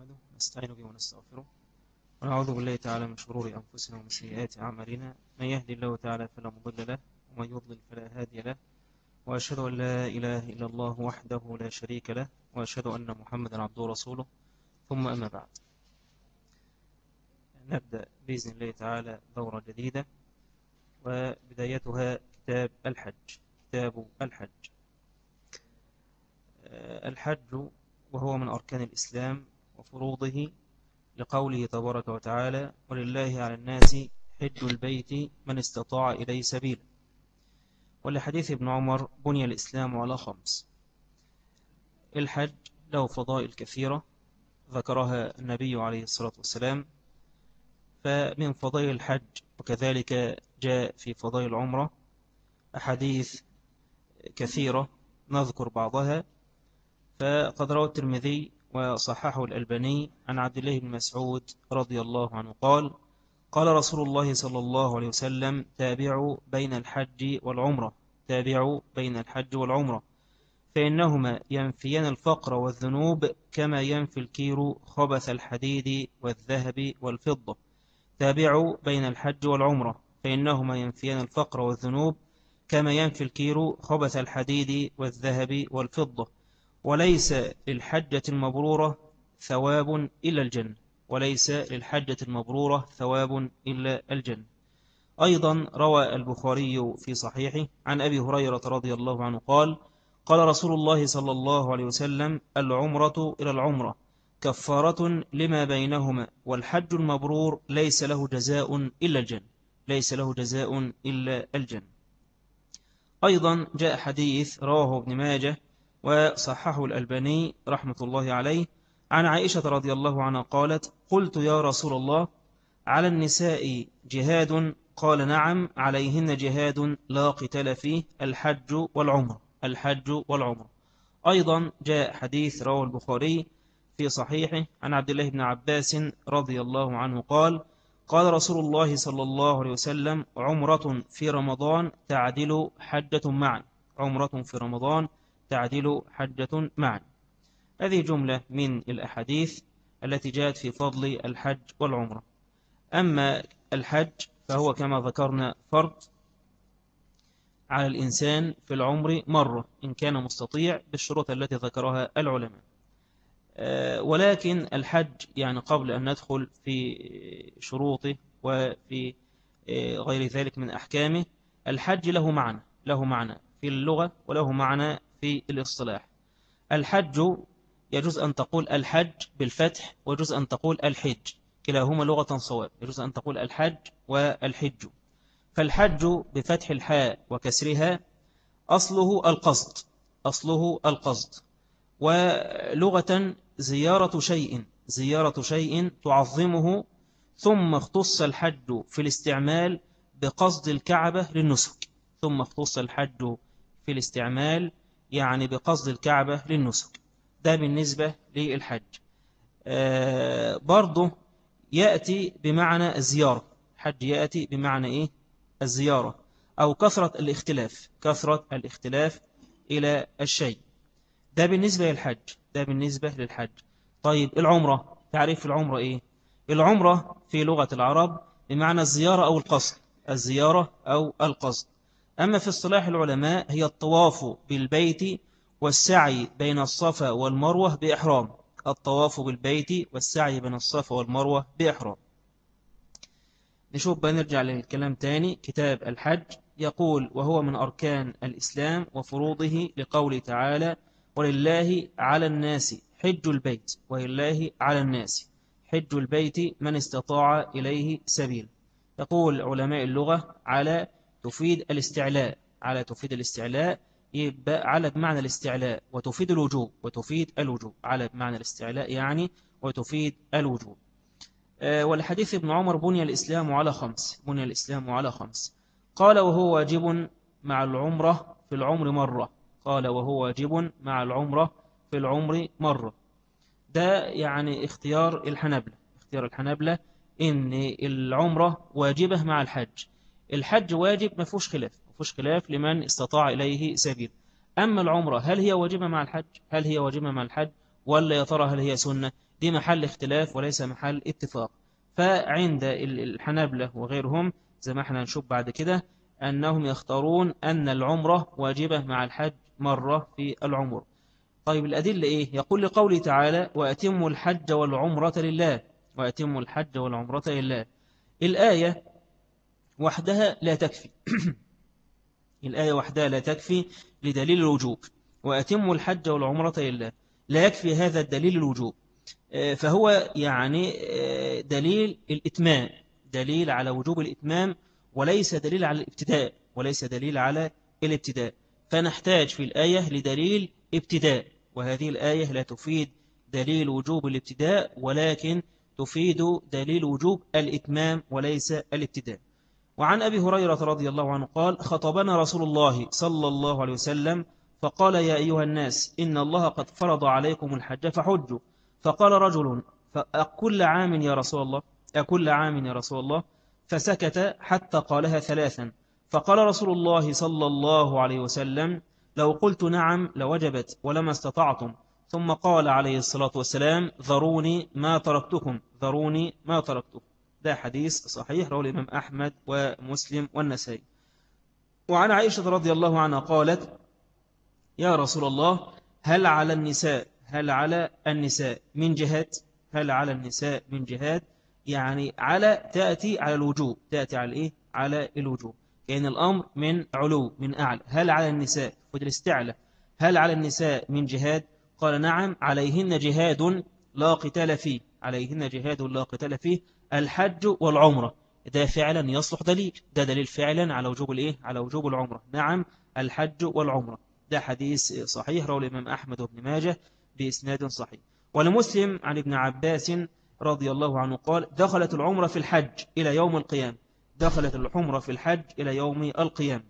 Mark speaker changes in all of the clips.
Speaker 1: نحمده نستعين به ونستغفره ونعوذ بالله تعالى من شرور أنفسنا ومن سيئات أعمالنا. من يهدي الله تعالى فلا مضل له ومن يضلل فلا هادي له، وأشهد أن لا إله إلا الله وحده لا شريك له، وأشهد أن محمدا عبده ورسوله. ثم أما بعد، نبدأ بإذن الله تعالى دورة جديدة، وبدايتها كتاب الحج. كتاب الحج. الحج وهو من أركان الإسلام وفروضه، لقوله تبارك وتعالى: ولله على الناس حج البيت من استطاع إليه سبيلا. ولحديث ابن عمر: بني الإسلام على خمس. الحج له فضائل كثيرة ذكرها النبي عليه الصلاة والسلام. فمن فضائل الحج، وكذلك جاء في فضائل العمرة أحاديث كثيرة نذكر بعضها. فقد روى الترمذي وصححه الألباني عن عبد الله بن مسعود رضي الله عنه قال: قال رسول الله صلى الله عليه وسلم: تابعوا بين الحج والعمرة، تابعوا بين الحج والعمرة، فإنهما ينفيان الفقر والذنوب كما ينفي الكير خبث الحديد والذهب والفضة. تابعوا بين الحج والعمرة، فإنهما ينفيان الفقر والذنوب كما ينفي الكير خبث الحديد والذهب والفضة. وليس للحجة المبرورة ثواب إلا الجنة، وليس للحجة المبرورة ثواب إلا الجنة. أيضا روى البخاري في صحيحه عن أبي هريرة رضي الله عنه قال: قال رسول الله صلى الله عليه وسلم: العمرة إلى العمرة كفارة لما بينهما، والحج المبرور ليس له جزاء إلا الجنة، ليس له جزاء إلا الجنة. أيضا جاء حديث رواه ابن ماجه وصححه الألباني رحمة الله عليه عن عائشة رضي الله عنها قالت: قلت يا رسول الله، على النساء جهاد؟ قال: نعم، عليهن جهاد لا قتال فيه، الحج والعمر، الحج والعمر. أيضا جاء حديث رواه البخاري في صحيحه عن عبد الله بن عباس رضي الله عنه قال: قال رسول الله صلى الله عليه وسلم: عمرة في رمضان تعدل حجة معا، عمرة في رمضان تعدل حجة معا. هذه جملة من الأحاديث التي جاءت في فضل الحج والعمرة. أما الحج فهو كما ذكرنا فرض على الإنسان في العمر مرة إن كان مستطيع بالشروط التي ذكرها العلماء. ولكن الحج يعني قبل أن ندخل في شروطه وفي غير ذلك من أحكامه، الحج له معنى، له معنى في اللغة وله معنى في الاصطلاح. الحج يجوز أن تقول الحج بالفتح، ويجوز أن تقول الحج، كلاهما لغة صواب. يجوز أن تقول الحج والحج. فالحج بفتح الحاء وكسرها أصله القصد، أصله القصد. ولغة زيارة شيء، زيارة شيء تعظمه. ثم اختص الحج في الاستعمال بقصد الكعبة للنسك، ثم اختص الحج في الاستعمال يعني بقصد الكعبة للنسك. ده بالنسبة للحج. برضه يأتي بمعنى الزيارة. الحج يأتي بمعنى إيه؟ الزيارة، أو كثرة الاختلاف، كثرة الاختلاف إلى الشيء. ده بالنسبة للحج، ده بالنسبة للحج. طيب العمرة، تعريف العمرة إيه؟ العمرة في لغة العرب بمعنى الزيارة أو القصد، الزيارة أو القصد. أما في اصطلاح العلماء هي الطواف بالبيت والسعي بين الصفا والمروة بإحرام، الطواف بالبيت والسعي بين الصفا والمروة بإحرام. نشوف بقى، نرجع للكلام تاني. كتاب الحج يقول: وهو من أركان الإسلام وفروضه، لقوله تعالى: ولله على الناس حج البيت، ولله على الناس حج البيت من استطاع إليه سبيل. يقول علماء اللغة: على تفيد الاستعلاء، على تفيد الاستعلاء، يبقى على بمعنى الاستعلاء وتفيد الوجوب، وتفيد الوجوب. على بمعنى الاستعلاء يعني وتفيد الوجوب. ولحديث ابن عمر: بني الإسلام على خمس، بني الإسلام على خمس. قال: وهو واجب مع العمرة في العمر مرة، قال: وهو واجب مع العمرة في العمر مرة. ده يعني اختيار الحنابلة، اختيار الحنابلة إن العمرة واجبة مع الحج. الحج واجب ما فيهوش خلاف، ما فيهوش خلاف لمن استطاع إليه سبيل. أما العمرة هل هي واجبة مع الحج؟ هل هي واجبة مع الحج ولا يا ترى هل هي سنة؟ دي محل اختلاف وليس محل اتفاق. فعند الحنابلة وغيرهم زي ما احنا نشوف بعد كده أنهم يختارون أن العمرة واجبة مع الحج مرة في العمر. طيب الأدلة إيه؟ يقول لقوله تعالى وأتموا الحج والعمرة لله، وأتموا الحج والعمرة لله. الآية وحدها لا تكفي الآية وحدها لا تكفي لدليل الوجوب. وأتموا الحج والعمرة لله، لا يكفي هذا الدليل الوجوب. فهو يعني دليل الإتمام، دليل على وجوب الإتمام، وليس دليل على الابتداء، وليس دليل على الابتداء. فنحتاج في الآية لدليل ابتداء، وهذه الآية لا تفيد دليل وجوب الابتداء، ولكن تفيد دليل وجوب الإتمام وليس الابتداء. وعن أبي هريرة رضي الله عنه قال خطبنا رسول الله صلى الله عليه وسلم فقال يا أيها الناس إن الله قد فرض عليكم الحج فحجوا. فقال رجل أكل عام يا رسول الله، أكل عام يا رسول الله؟ فسكت حتى قالها ثلاثا. فقال رسول الله صلى الله عليه وسلم لو قلت نعم لوجبت ولما استطعتم. ثم قال عليه الصلاة والسلام ذروني ما تركتكم، ذروني ما تركتكم. ده حديث صحيح رواه الإمام أحمد ومسلم والنسائي. وعن عائشة رضي الله عنها قالت يا رسول الله هل على النساء من جهاد؟ هل على النساء من جهاد؟ يعني على تأتي على الوجوب، تأتي على إيه؟ على الوجوب، كأن الأمر من علو من أعلى. هل على النساء خذ الاستعلى، هل على النساء من جهاد؟ قال نعم عليهن جهاد لا قتال فيه، عليهن جهاد لا قتال فيه الحج والعمرة. ده فعلا يصلح دليل، ده دليل فعلا على وجوب الإيه؟ على وجوب العمرة. نعم الحج والعمرة. ده حديث صحيح رواه الإمام أحمد وابن ماجه بإسناد صحيح. ولمسلم عن ابن عباس رضي الله عنه قال دخلت العمرة في الحج إلى يوم القيامة، دخلت العمرة في الحج إلى يوم القيامة.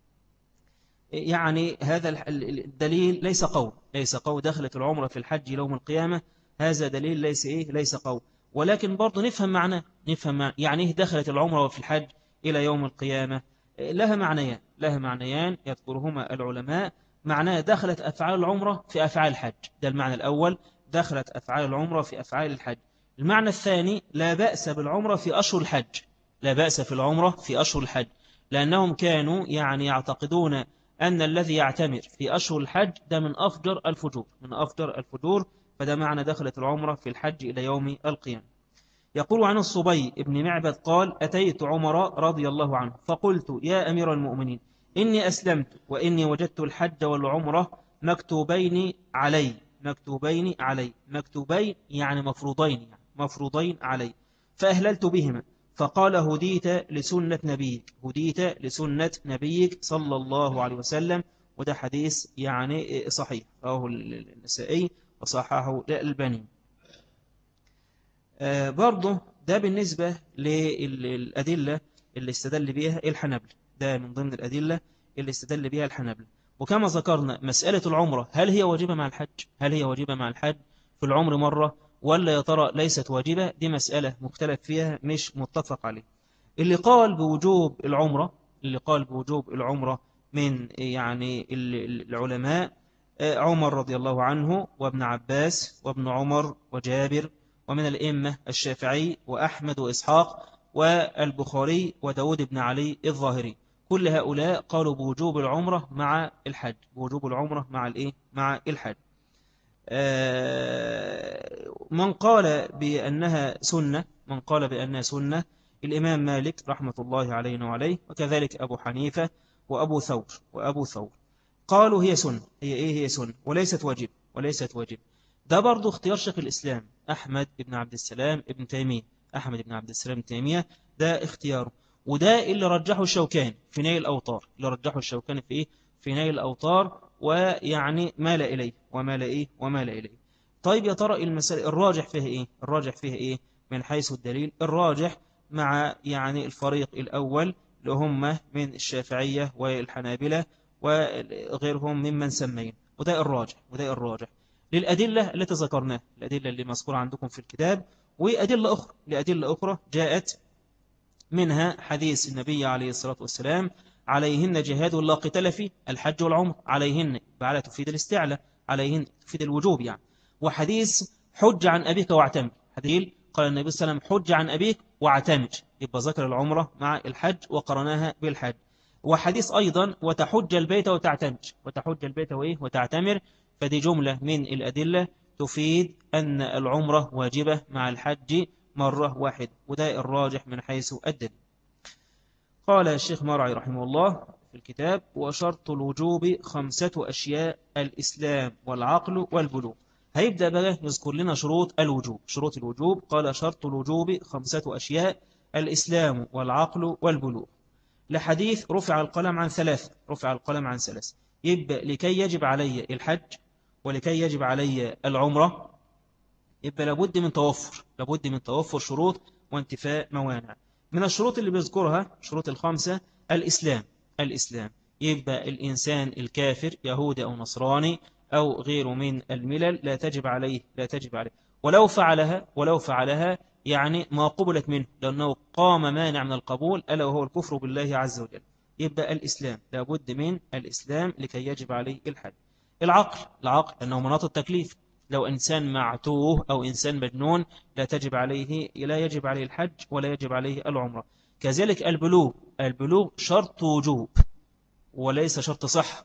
Speaker 1: يعني هذا الدليل ليس قول دخلت العمرة في الحج إلى يوم القيامة، هذا دليل ليس قول. ولكن برضو نفهم معناه، يعني إيه دخلت العمرة في الحج إلى يوم القيامة؟ لها معنيان يذكرهما العلماء. معناه دخلت أفعال العمرة في أفعال الحج، ده المعنى الأول، دخلت أفعال العمرة في أفعال الحج. المعنى الثاني لا بأس بالعمرة في أشهر الحج، لا بأس في العمرة في أشهر الحج، لأنهم كانوا يعني يعتقدون أن الذي يعتمر في أشهر الحج ده من أفجر الفجور، من أفجر الفجور. فده معنى دخلت العمرة في الحج إلى يوم القيامة. يقول عن الصبي ابن معبد قال أتيت عمر رضي الله عنه فقلت يا أمير المؤمنين إني أسلمت وإني وجدت الحج والعمرة مكتوبين علي، مكتوبين يعني مفروضين علي، فأهللت بهما. فقال هديت لسنة نبيك صلى الله عليه وسلم. وده حديث يعني صحيح رواه النسائي وصححه الألباني. برضه ده بالنسبة للأدلة اللي استدل بها الحنابلة، ده من ضمن الأدلة اللي استدل بها الحنابلة. وكما ذكرنا مسألة العمرة هل هي واجبة مع الحج؟ في العمر مرة ولا يا ترى ليست واجبة؟ دي مسألة مختلف فيها مش متفق عليه. اللي قال بوجوب العمرة من يعني العلماء عمر رضي الله عنه وابن عباس وابن عمر وجابر، ومن الإمة الشافعي وأحمد وإسحاق والبخاري وداود بن علي الظاهري. كل هؤلاء قالوا بوجوب العمرة مع الحج، مع الحج. من قال بأنها سنة الإمام مالك رحمة الله علينا وعليه، وكذلك أبو حنيفة وأبو ثور قالوا هي سنة، هي سنة وليست واجب. ده برضو اختيار شيخ الإسلام أحمد بن عبد السلام ابن تيمية، ده اختياره. وده اللي رجحه الشوكاني في نيل الأوطار، ويعني مال إليه. طيب يا ترى المسألة الراجح فيها إيه من حيث الدليل؟ الراجح مع يعني الفريق الأول اللي هم من الشافعية والحنابلة وغيرهم ممن سمين، وده الراجح للأدلة التي ذكرناها، الأدلة اللي مذكورة عندكم في الكتاب، لأدلة أخرى جاءت منها حديث النبي عليه الصلاة والسلام عليهن جهاد لا قتال فيه الحج والعمر، عليهن بعلى تفيد الاستعلاء، عليهن تفيد الوجوب يعني. وحديث حج عن أبيك واعتمر. حديث قال النبي صلى الله عليه وسلم حج عن أبيك واعتمر، يبقى ذكر العمرة مع الحج وقرناها بالحج. وحديث أيضا وتحج البيت وتعتمر، وتحج البيت وإيه وتعتمر، فدي جملة من الأدلة تفيد أن العمرة واجبة مع الحج مرة واحدة، وده الراجح من حيث الدليل. قال الشيخ مرعي رحمه الله في الكتاب: وشرط الوجوب 5 أشياء: الإسلام والعقل والبلوغ. هيبدأ بقى يذكر لنا شروط الوجوب. شروط الوجوب قال: شرط الوجوب 5 أشياء: الإسلام والعقل والبلوغ. لحديث رفع القلم عن 3، رفع القلم عن 3. يبقى لكي يجب علي الحج ولكي يجب علي العمرة، يبقى لابد من توفر شروط وانتفاء موانع. من الشروط اللي بيذكرها شروط ال5: الإسلام. الإسلام يبقى الإنسان الكافر يهودي أو نصراني أو غيره من الملل لا تجب عليه، لا تجب عليه. ولو فعلها يعني ما قبلت منه، لأنه قام مانع من القبول ألا وهو الكفر بالله عز وجل. يبقى الإسلام لابد من الإسلام لكي يجب عليه الحج. العقل أنه مناط التكليف، لو إنسان معتوه أو إنسان مجنون لا يجب عليه الحج ولا يجب عليه العمرة. كذلك البلوغ شرط وجوب وليس شرط صح.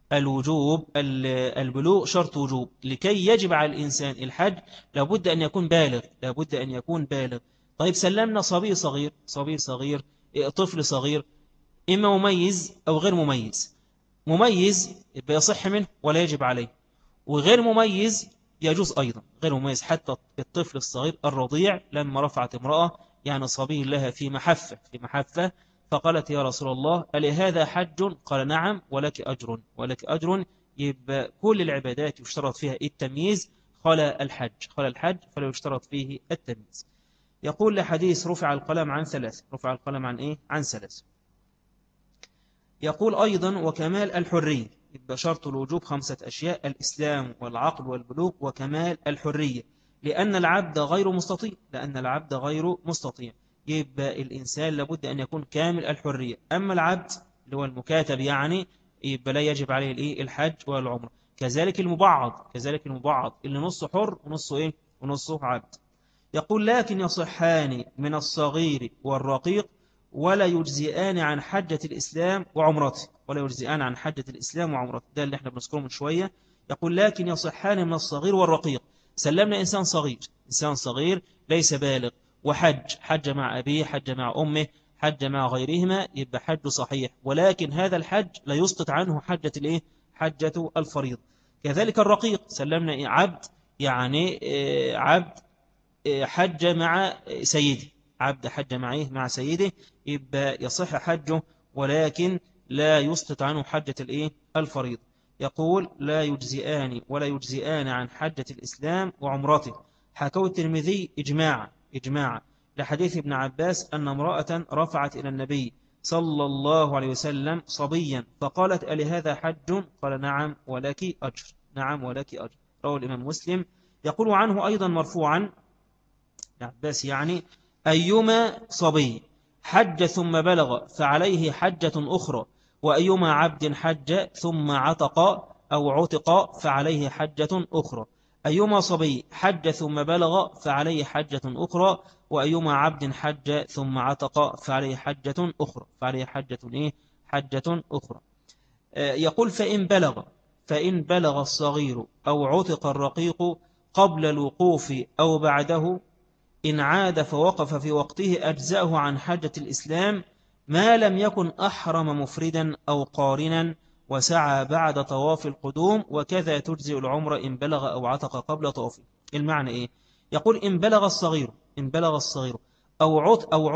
Speaker 1: البلوغ شرط وجوب. لكي يجب على الإنسان الحج لابد أن يكون بالغ، لابد أن يكون بالغ. طيب سلمنا صبي صغير طفل صغير، إما مميز أو غير مميز. مميز يبقى يصح منه ولا يجب عليه، وغير مميز يجوز أيضا. غير مميز حتى الطفل الصغير الرضيع لما رفعت امرأة يعني صبي لها في محفة فقالت: يا رسول الله ألي هذا حج؟ قال: نعم ولك أجر. يبقى كل العبادات يشترط فيها التمييز خلا الحج فلا يشترط فيه التمييز. يقول لحديث رفع القلم عن 3. رفع القلم عن إيه؟ عن 3. يقول أيضا وكمال الحرية. يبقى شرط الوجوب 5 أشياء: الإسلام والعقل والبلوغ وكمال الحرية، لأن العبد غير مستطيع. يبقى الإنسان لابد أن يكون كامل الحرية. أما العبد اللي هو المكاتب يعني يبقى لا يجب عليه الحج والعمرة. كذلك المبعض اللي نصه حر ونصه عبد. يقول: لكن يصحان من الصغير والرقيق ولا يجزئان عن حجة الإسلام وعمرته. ده اللي احنا بنذكره من شوية. يقول: لكن يصحان من الصغير والرقيق. سلمنا إنسان صغير ليس بالغ حج مع أبيه، حج مع أمه، حج مع غيرهما، يبقى حج صحيح، ولكن هذا الحج لا يسقط عنه حجة الفريضة. كذلك الرقيق سلمنا عبد يعني عبد حج مع سيده، مع سيده، يبقى يصح حجه ولكن لا يسقط عنه حجة الفريضة. يقول: لا يجزئان ولا يجزئان عن حجة الإسلام وعمرته. حكوا الترمذي إجماعا لحديث ابن عباس أن امرأة رفعت إلى النبي صلى الله عليه وسلم صبيا فقالت: ألي هذا حج؟ قال: نعم ولك أجر. رواه الإمام مسلم. يقول عنه أيضا مرفوعا عباس يعني: أيما صبي حج ثم بلغ فعليه حجة أخرى، وأيما عبد حج ثم عتق أو عتق فعليه حجة أخرى. أيما صبي حج ثم بلغ فعليه حجة أخرى، وأيما عبد حج ثم عتق فعليه حجة أخرى. حجة أخرى. يقول: فإن بلغ الصغير أو عتق الرقيق قبل الوقوف أو بعده، إن عاد فوقف في وقته أجزأه عن حجة الإسلام، ما لم يكن أحرم مفردا أو قارنا وسعى بعد طواف القدوم، وكذا تجزئ العمر إن بلغ أو عتق قبل طوافه. المعنى إيه؟ يقول: إن بلغ الصغير أو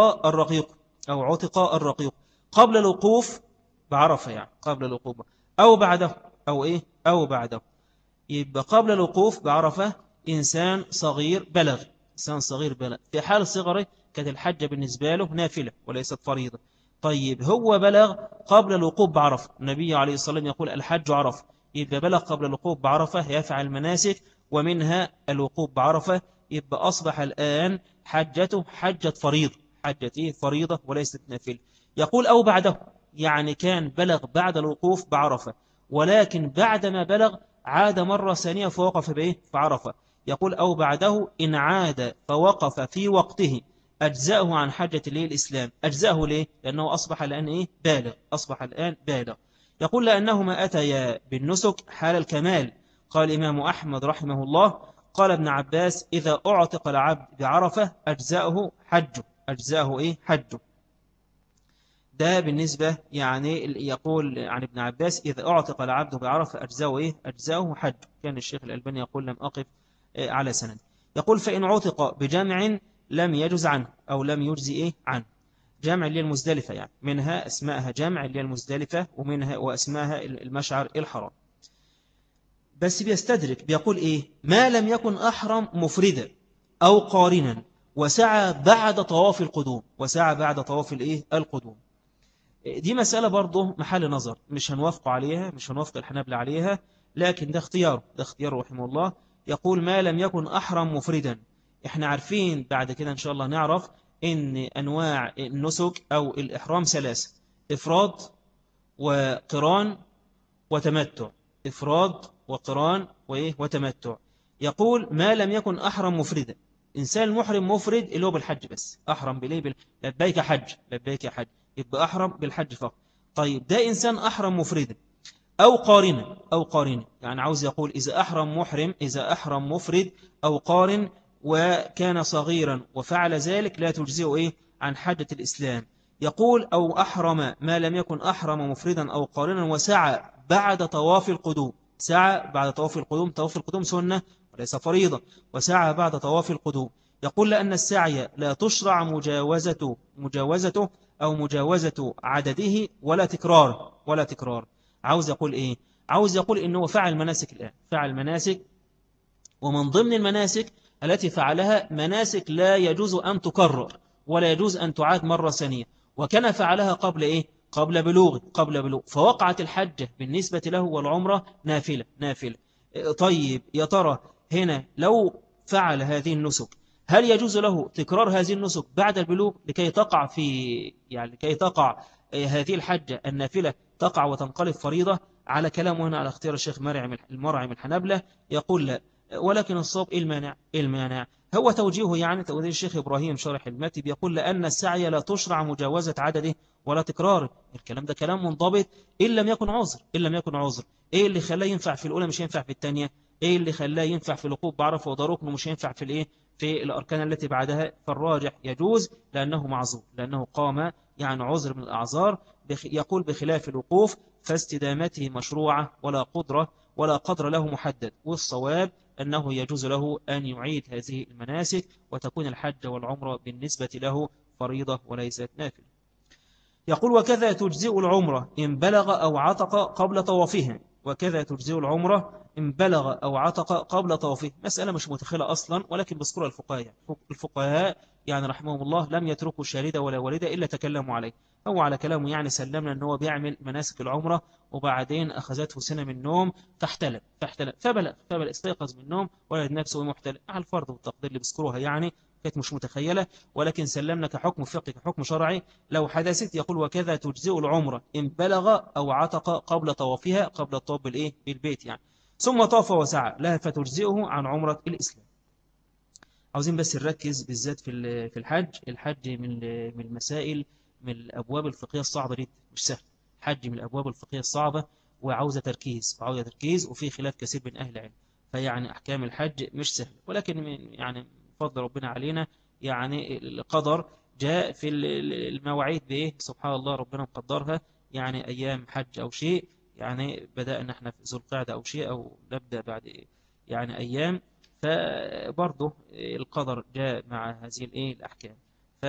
Speaker 1: عتق الرقيق قبل الوقوف بعرفة، يعني قبل الوقوف، أو بعده أو بعده. يبقى قبل الوقوف بعرفة إنسان صغير بلغ. في حال صغره كانت الحجة بالنسبة له نافلة وليست فريضة. طيب هو بلغ قبل الوقوف بعرفة، النبي عليه الصلاة والسلام يقول: الحج عرفة. يبقى بلغ قبل الوقوف بعرفة يفعل المناسك ومنها الوقوف بعرفة، يبقى أصبح الآن حجته حجة فريضة وليست نافلة. يقول: أو بعده، يعني كان بلغ بعد الوقوف بعرفة، ولكن بعدما بلغ عاد مرة ثانية فوقف في عرفة، يقول أو بعده إن عاد فوقف في وقته أجزأه عن حجة الإسلام. أجزأه ليه؟ لأنه أصبح الآن إيه؟ بالغ. أصبح الآن بالغ. يقول لأنهما أتيا بالنسك حال الكمال. قال الإمام أحمد رحمه الله قال ابن عباس إذا أعتق العبد بعرفة أجزأه حجه. أجزأه إيه؟ حجه. ده بالنسبة يعني يقول عن ابن عباس إذا أعتق العبد بعرفة أجزأه إيه؟ أجزأه حج. كان الشيخ الألباني يقول لم أقف على سند. يقول فإن عتق بجمع لم يجز عنه أو لم يجزي إيه عنه. جمع اللي المزدلفة يعني منها اسمائها جمع اللي المزدلفة ومنها واسمائها المشعر الحرام. بس بيستدرك بيقول إيه ما لم يكن أحرم مفردا أو قارنا وسعى بعد طواف القدوم. وسعى بعد طواف الإيه القدوم. دي مسألة برضه محل نظر مش هنوافق عليها مش هنوافق الحنابلة عليها. لكن ده اختيار رحمه الله. يقول ما لم يكن أحرم مفردا. احنا عارفين بعد كده إن شاء الله نعرف إن أنواع النسك أو الإحرام ثلاثة. إفراد وقران وتمتع. إفراد وقران وتمتع. يقول ما لم يكن أحرم مفردا. إنسان محرم مفرد اللي هو بالحج بس أحرم بليه لبيك حج لبيك حج يبقى أحرم بالحج فقط. طيب ده إنسان أحرم مفردا أو قارنة يعني عاوز يقول إذا أحرم محرم إذا أحرم مفرد أو قارن وكان صغيرا وفعل ذلك لا تجزئه إيه عن حجة الإسلام. يقول أو أحرم ما لم يكن أحرم مفردا أو قارنا وسعى بعد طواف القدوم. سعى بعد طواف القدوم. طواف القدوم سنة وليس فريضة. وسعى بعد طواف القدوم. يقول لأن السعي لا تشرع مجاوزته أو مجاوزة عدده ولا تكرار. عاوز يقول إيه عاوز يقول إنه فعل مناسك الآن فعل مناسك. ومن ضمن المناسك التي فعلها مناسك لا يجوز أن تكرر ولا يجوز أن تعاد مرة ثانية. وكان فعلها قبل إيه قبل بلوغ فوقعت الحجة بالنسبة له والعمرة نافلة. طيب يا ترى هنا لو فعل هذه النسك هل يجوز له تكرار هذه النسك بعد البلوغ لكي تقع هذه الحجة النافلة تقع وتنقلب فريضة. على كلامه هنا على اختيار الشيخ المرعي من الحنابلة يقول لا. ولكن الصواب المانع هو توجيهه يعني توجيه الشيخ إبراهيم شارح المتي بيقول لأن السعي لا تشرع مجاوزة عدده ولا تكراره. الكلام ده كلام منضبط إن لم يكن عذر. إيه اللي خلاه ينفع في الأولى مش ينفع في الثانية. إيه اللي خلاه ينفع في الوقوف بعرفة وده ركن مش ينفع في الإيه في الأركان التي بعدها. فالراجح يجوز لأنه معذور لأنه قام يعني عذر من الأعذار. يقول بخلاف الوقوف فاستدامته مشروعة ولا قدر له محدد. والصواب أنه يجوز له أن يعيد هذه المناسك وتكون الحج والعمرة بالنسبة له فريضة وليست نافلة. يقول وكذا تجزئ العمرة إن بلغ أو عتق قبل طوافها. وكذا تجزئ العمرة إن بلغ أو عتق قبل طوافه. مسألة مش متخلة أصلا ولكن بذكرها الفقهاء يعني رحمهم الله لم يتركوا شاردة ولا والدة إلا تكلموا عليه. هو على كلامه يعني سلمنا أنه بيعمل مناسك العمرة وبعدين أخذته سنة من النوم فاحتلم فبلغ استيقظ من النوم ولد نفسه محتلم على الفرض والتقدير اللي بذكروها يعني كانت مش متخيلة. ولكن سلمنا كحكم فقهي كحكم شرعي لو حدثت. يقول وكذا تجزئ العمرة إن بلغ أو عتق قبل طوافها قبل الطواف بالبيت يعني ثم طاف وسعى لها فتجزئه عن عمرة الإسلام. عاوزين بس نركز بالذات في الحج من المسائل من الأبواب الفقهية الصعبة جدا مش سهل. الحج من الأبواب الفقهية الصعبة وعاوزة تركيز وفي خلاف كثير بين أهل العلم. فيعني أحكام الحج مش سهل ولكن يعني فضل ربنا علينا يعني القدر جاء في المواعيد بإيه سبحان الله ربنا مقدرها يعني أيام حج أو شيء يعني بدأنا احنا في ذو القعدة أو شيء أو نبدأ بعد يعني أيام. فبرضه القدر جاء مع هذه الأحكام.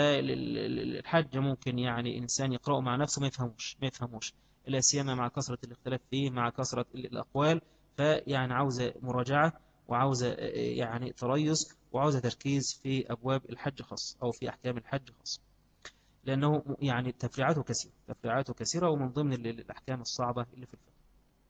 Speaker 1: فالحج ممكن يعني إنسان يقرأه مع نفسه ما يفهموش لا سيما مع كثرة الاختلاف فيه مع كثرة الأقوال. فيعني عاوزة مراجعة وعاوزة يعني تريث وعاوزة تركيز في أبواب الحج خاص أو في أحكام الحج خاص لأنه يعني تفريعاته كثيرة ومن ضمن الأحكام الصعبة اللي في الفقه.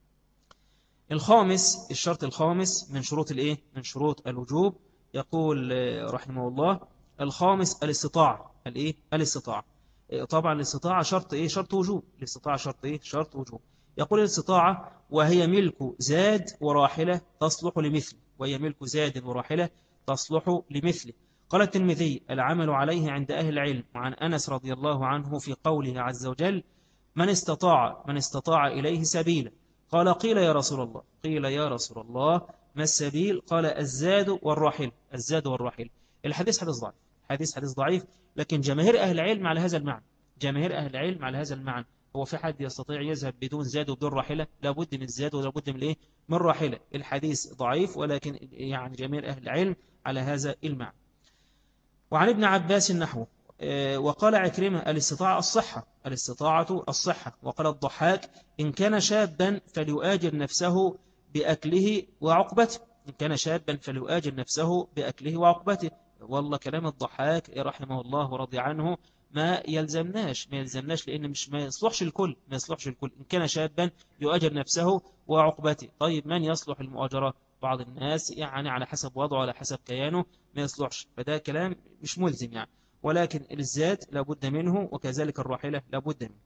Speaker 1: الشرط الخامس من شروط من شروط الوجوب. يقول رحمه الله الخامس الاستطاعة. طبعا الاستطاعة شرط وجوب. الاستطاعة شرط وجوب. يقول الاستطاعة وهي ملك زاد وراحلة تصلح لمثل وهي ملك زاد وراحلة تصلح لمثله. قال الترمذي: العمل عليه عند أهل العلم. وعن أنس رضي الله عنه في قوله عز وجل: من استطاع إليه سبيلا. قال: قيل يا رسول الله، قيل يا رسول الله ما السبيل؟ قال: الزاد والراحل، الزاد والراحل. الحديث حديث ضعيف، حديث ضعيف، لكن جماهير أهل العلم على هذا المعنى، جماهير أهل العلم على هذا المعنى. هو في حد يستطيع يذهب بدون زاد وبدون راحلة؟ لابد من الزاد ولابد من الايه؟ من راحلة. الحديث ضعيف، ولكن يعني جماهير أهل العلم على هذا المعنى. وعن ابن عباس نحوه. وقال عكرمة: الاستطاعة الصحة، الاستطاعة الصحة. وقال الضحاك: إن كان شابا فليؤاجر نفسه بأكله وعقبته، إن كان شابا فليؤاجر نفسه بأكله وعقبته. والله كلام الضحاك رحمه الله ورضي عنه ما يلزمناش، لأن مش ما يصلحش الكل، ما يصلحش الكل. إن كان شابا يؤاجر نفسه وعقبته. طيب من يصلح المؤاجرة؟ بعض الناس يعني على حسب وضعه، على حسب كيانه ما يصلحش، فده كلام مش ملزم يعني. ولكن الزاد لابد منه، وكذلك الراحلة لابد منه.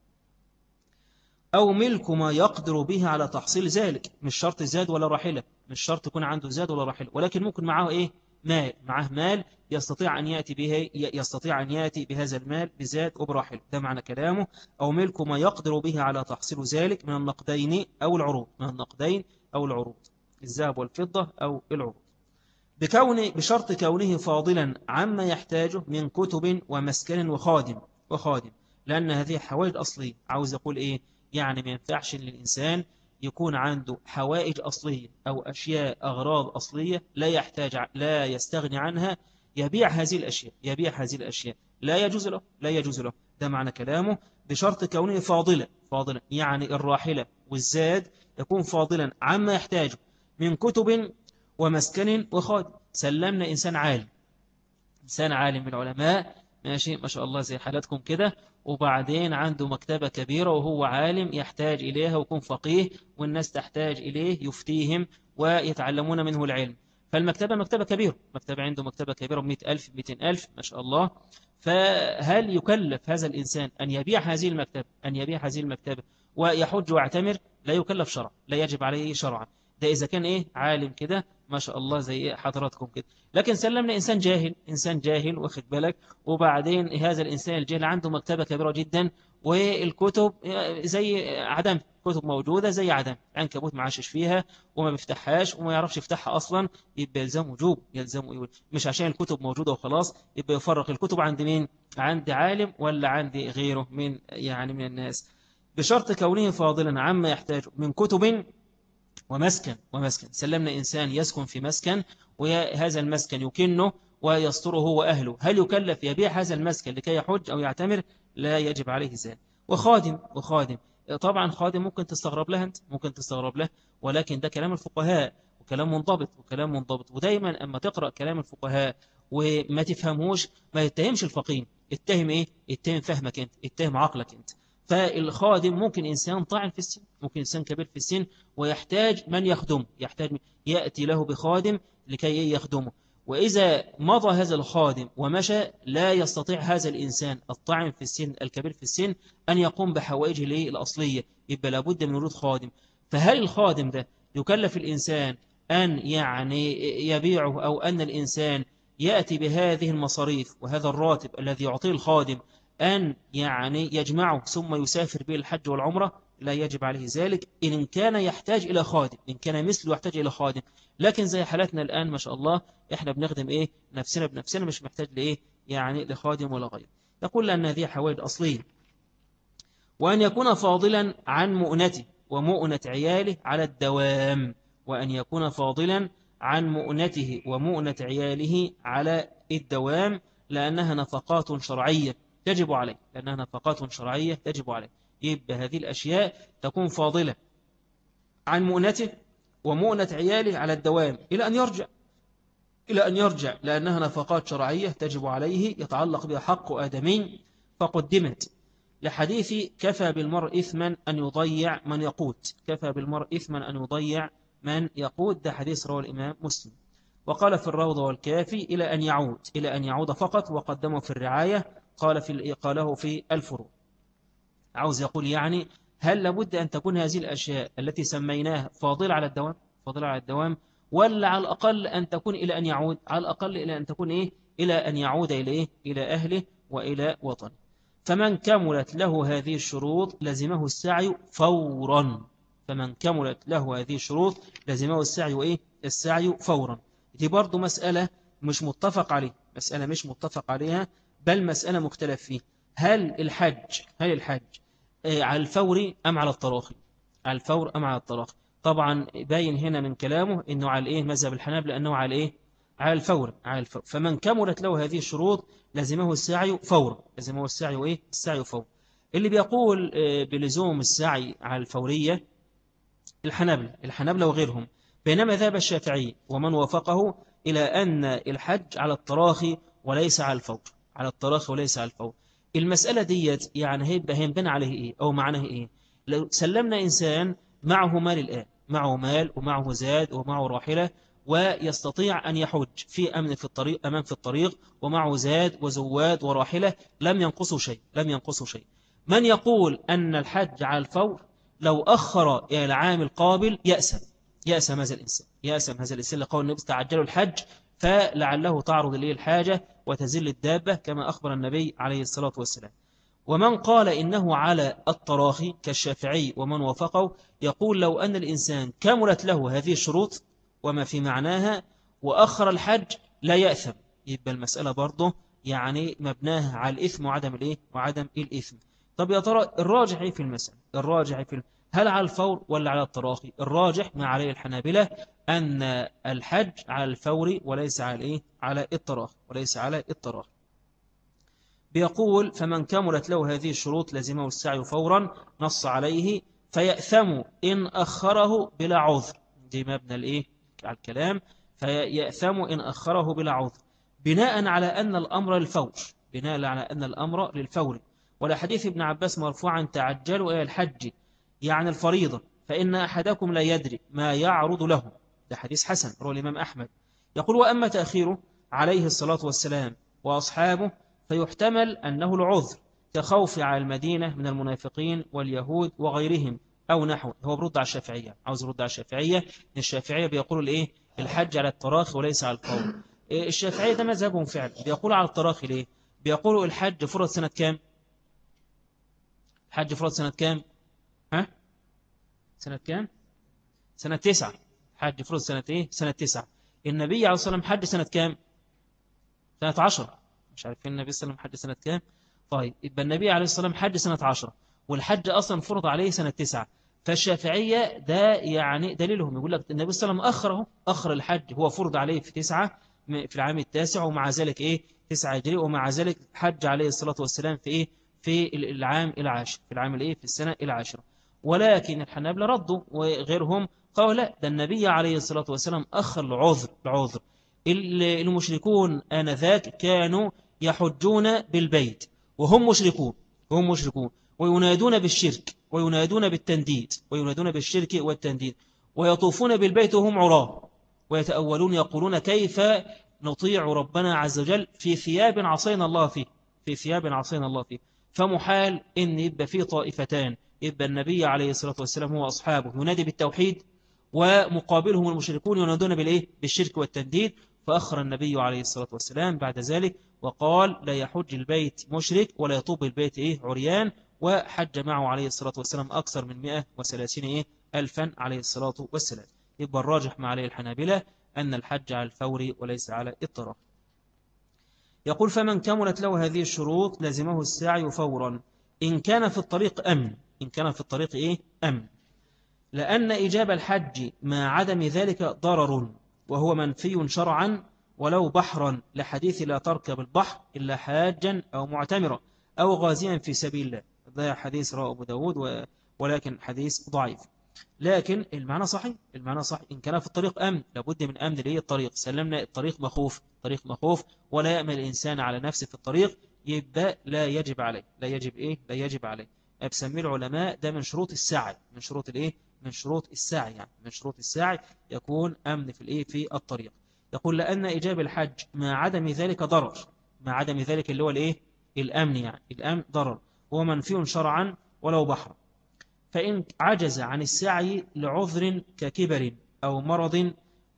Speaker 1: أو ملك ما يقدر به على تحصيل ذلك، مش شرط زاد ولا راحلة، مش شرط يكون عنده زاد ولا راحلة، ولكن ممكن معه إيه؟ مال، معه مال يستطيع أن يأتي به، يستطيع أن يأتي بهذا المال بزاد وبراحلة. ده معنى كلامه: أو ملك ما يقدر به على تحصيل ذلك من النقدين أو العروض، من النقدين أو العروض، الذهب والفضة أو العروض، بشرط كونه فاضلا عما يحتاجه من كتب ومسكن وخادم. لأن هذه حوائج أصلية. عاوز يقول إيه؟ يعني ما ينفعش للإنسان يكون عنده حوائج أصلية أو أشياء أغراض أصلية لا يستغني عنها، يبيع هذه الأشياء لا يجوز له. ده معنى كلامه: بشرط كونه فاضلا، يعني الراحلة والزاد يكون فاضلا عما يحتاجه من كتب ومسكن وخادم. سلمنا إنسان عالم من العلماء، ماشي ما شاء الله زي حالاتكم كده، وبعدين عنده مكتبة كبيرة وهو عالم يحتاج إليها ويكون فقيه، والناس تحتاج إليه يفتيهم ويتعلمون منه العلم. فالمكتبة مكتبة كبيرة، عنده مكتبة كبيرة 100,000 200,000 ما شاء الله. فهل يكلف هذا الإنسان أن يبيع هذه المكتبة ويحج ويعتمر؟ لا يكلف شرعا، لا يجب عليه شرعا. ده إذا كان إيه؟ عالم كده ما شاء الله زي حضراتكم كده. لكن سلمنا إنسان جاهل واخد بالك، وبعدين هذا الإنسان الجاهل عنده مكتبة كبيرة جدا، والكتب زي عدم، كتب موجودة زي عدم، عنكبوت معاشش فيها وما بيفتحهاش وما يعرفش يفتحها أصلا، يبقى يلزمه وجوب، مش عشان الكتب موجودة وخلاص يبقى يفرق الكتب عند مين؟ عند عالم ولا عند غيره من الناس. بشرط كونه فاضلا عما يحتاج من كتب ومسكن. سلمنا إنسان يسكن في مسكن، وهذا المسكن يكنه ويستره هو أهله، هل يكلف يبيع هذا المسكن لكي يحج أو يعتمر؟ لا يجب عليه ذلك. وخادم طبعا خادم ممكن تستغرب له أنت، ممكن تستغرب له، ولكن ده كلام الفقهاء وكلام منضبط. ودايما أما تقرأ كلام الفقهاء وما تفهموش ما يتهمش الفقيه، اتهم إيه؟ اتهم فهمك أنت، اتهم عقلك أنت. فالخادم ممكن إنسان طاعن في السن، ممكن إنسان كبير في السن ويحتاج من يخدمه، يأتي له بخادم لكي يخدمه. وإذا مضى هذا الخادم ومشى لا يستطيع هذا الإنسان الطاعن في السن الكبير في السن أن يقوم بحوائجه الأصلية، يبقى لابد من وجود خادم. فهل الخادم ده يكلف الإنسان أن يعني يبيعه، أو أن الإنسان يأتي بهذه المصاريف وهذا الراتب الذي يعطيه الخادم أن يعني يجمعه ثم يسافر به الحج والعمرة؟ لا يجب عليه ذلك إن كان يحتاج إلى خادم، إن كان مثله يحتاج إلى خادم. لكن زي حالاتنا الآن ما شاء الله إحنا بنخدم إيه؟ نفسنا بنفسنا، مش محتاج لإيه؟ يعني لخادم ولا غير. يقول لأن هذه حوائج أصلية. وأن يكون فاضلا عن مؤنته ومؤنة عياله على الدوام، وأن يكون فاضلا عن مؤنته ومؤنة عياله على الدوام، لأنها نفقات شرعية تجب عليه، يبقى هذه الأشياء تكون فاضلة عن مؤنته ومؤنة عياله على الدوام إلى أن يرجع، لأنها نفقات شرعية تجب عليه يتعلق بها حق آدمي، فقدمت لحديث كفى بالمرء إثما أن يضيع من يقود. ده حديث رواه الإمام مسلم. وقال في الروضة والكافي إلى أن يعود فقط، وقدمه في الرعاية قاله في الفروع. عاوز يقول يعني هل لابد أن تكون هذه الأشياء التي سميناها فاضلة على الدوام ولا على الأقل أن تكون إلى أن يعود، على الأقل إلى أن تكون إيه، إلى أن يعود إلى إيه، إلى أهله وإلى وطنه. فمن كملت له هذه الشروط لزمه السعي فورا. فمن كملت له هذه الشروط لزمه السعي وإيه، السعي فورا. دي برضو مسألة مش متفق عليه، مسألة مش متفق عليها، بل مسألة مختلف فيه. هل الحج على الفور أم على التراخي؟ على الفور أم على التراخي؟ طبعا باين هنا من كلامه إنه على إيه، مذهب الحنابلة أنه على إيه، على الفور، على الفور. فمن كملت له هذه الشروط لزمه السعي فورا، لزمه السعي وإيه، السعي فورا. اللي بيقول بلزوم السعي على الفورية الحنابلة وغيرهم، بينما ذهب الشافعي ومن وافقه إلى أن الحج على التراخي وليس على الفور، على التراخي وليس على الفور. المسألة ديت يعني هينبني عليه إيه أو معناه إيه؟ لو سلمنا إنسان معه مال الآن، معه مال ومعه زاد ومعه راحلة، ويستطيع أن يحج في أمن في الطريق، أمان في الطريق، ومعه زاد وزواد وراحلة، لم ينقصه شيء، لم ينقصه شيء. من يقول أن الحج على الفور لو أخر إلى العام القابل يأسم هذا الإنسان، يأسم هذا الإنسان لقول النبي تعجلوا الحج فلعله تعرض إليه الحاجة وتزل الدابة كما أخبر النبي عليه الصلاة والسلام. ومن قال إنه على التراخي كالشافعي ومن وافقه يقول لو أن الإنسان كملت له هذه الشروط وما في معناها وأخر الحج لا يأثم. يبقى المسألة برضه يعني مبناها على الإثم وعدم الإيه، وعدم الإثم. طب يا ترى الراجح إيه في المسألة؟ الراجح في هل على الفور ولا على التراخي؟ الراجح ما عليه الحنابلة أن الحج على الفور وليس على إيه، على التراخي، وليس على التراخي. بيقول فمن كملت له هذه الشروط لزمه السعي فورا، نص عليه فيأثم إن أخره بلا عذر. دي مبنى الإيه، على الكلام، فيأثم إن أخره بلا عذر، بناء على أن الأمر للفور، بناء على أن الأمر للفور. ولحديث ابن عباس مرفوعا تعجلوا إلى الحج يعني الفريضة فإن أحدكم لا يدري ما يعرض له. ده حديث حسن رواه الإمام أحمد. يقول وأما تأخيره عليه الصلاة والسلام وأصحابه فيحتمل أنه العذر كخوف على المدينة من المنافقين واليهود وغيرهم أو نحو. هو برد على الشافعية، عاوز يرد على الشافعية، إن الشافعية بيقولوا الإيه، الحج على التراخي وليس على الفور. الشافعية ده مذهبهم فعلا، بيقولوا على التراخي ليه؟ بيقولوا الحج فرض سنة كام؟ الحج فرض سنة كام؟ ها؟ سنة كام؟ سنة 9. حج فرض سنة إيه؟ سنة 9. النبي عليه الصلاة والسلام حج سنة كام؟ سنة 10. مش عارفين النبي صلى الله عليه وسلم حج سنة كام؟ طيب يبقى النبي عليه الصلاة والسلام حج سنة 10 والحج أصلا فرض عليه سنة 9. فالشافعية ده يعني دليلهم يقول لك النبي صلى الله عليه وسلم أخر الحج، هو فرض عليه في 9 في العام التاسع، ومع ذلك إيه 9 هجري، ومع ذلك حج عليه الصلاة والسلام في إيه في العام العاشر، في العام الإيه في السنة العاشرة. ولكن الحنابلة ردوا وغيرهم قالوا لا، ده النبي عليه الصلاة والسلام أخر العذر. المشركون آنذاك كانوا يحجون بالبيت وهم مشركون، وينادون بالشرك وينادون بالتنديد، وينادون بالشرك والتنديد، ويطوفون بالبيت وهم عراة، ويتأولون يقولون كيف نطيع ربنا عز وجل في ثياب عصينا الله فيه، في ثياب عصينا الله فيه. فمحال إن يبقى فيه طائفتان، يبقى النبي عليه الصلاة والسلام هو أصحابه ينادي بالتوحيد، ومقابلهم المشركون ينادون بالإيه؟ بالشرك والتنديد. فأخر النبي عليه الصلاة والسلام بعد ذلك وقال لا يحج البيت مشرك ولا يطوب البيت إيه عريان، وحج معه عليه الصلاة والسلام أكثر من 130 إيه ألفا عليه الصلاة والسلام. يبقى الراجح مع عليه الحنابلة أن الحج على الفور وليس على التراخي. يقول فمن كملت له هذه الشروط لزمه السعي فورا إن كان في الطريق أمن، إن كان في الطريق إيه أمن، لأن إجاب الحج مع عدم ذلك ضرر وهو منفي شرعا ولو بحرا، لحديث لا تركب البحر إلا حاجا أو معتمرا أو غازيا في سبيل الله. ده حديث رواه أبو داود ولكن حديث ضعيف. لكن المعنى صحيح، المعنى صحيح. إن كان في الطريق أمن، لابد من أمن ليه الطريق، سلمنا الطريق مخوف، طريق مخوف ولا يأمن الإنسان على نفسه في الطريق، يبقى لا يجب عليه، لا يجب إيه، لا يجب عليه. بسمي العلماء ده من شروط السعي، من شروط الإيه، من شروط السعي، يعني من شروط السعي يكون أمن في الإيه في الطريق. يقول لأن إجاب الحج مع عدم ذلك ضرر، مع عدم ذلك اللي هو الإيه الأمن، يعني الأمن ضرر هو منفي شرعا ولو بحر. فإن عجز عن السعي لعذر ككبر أو مرض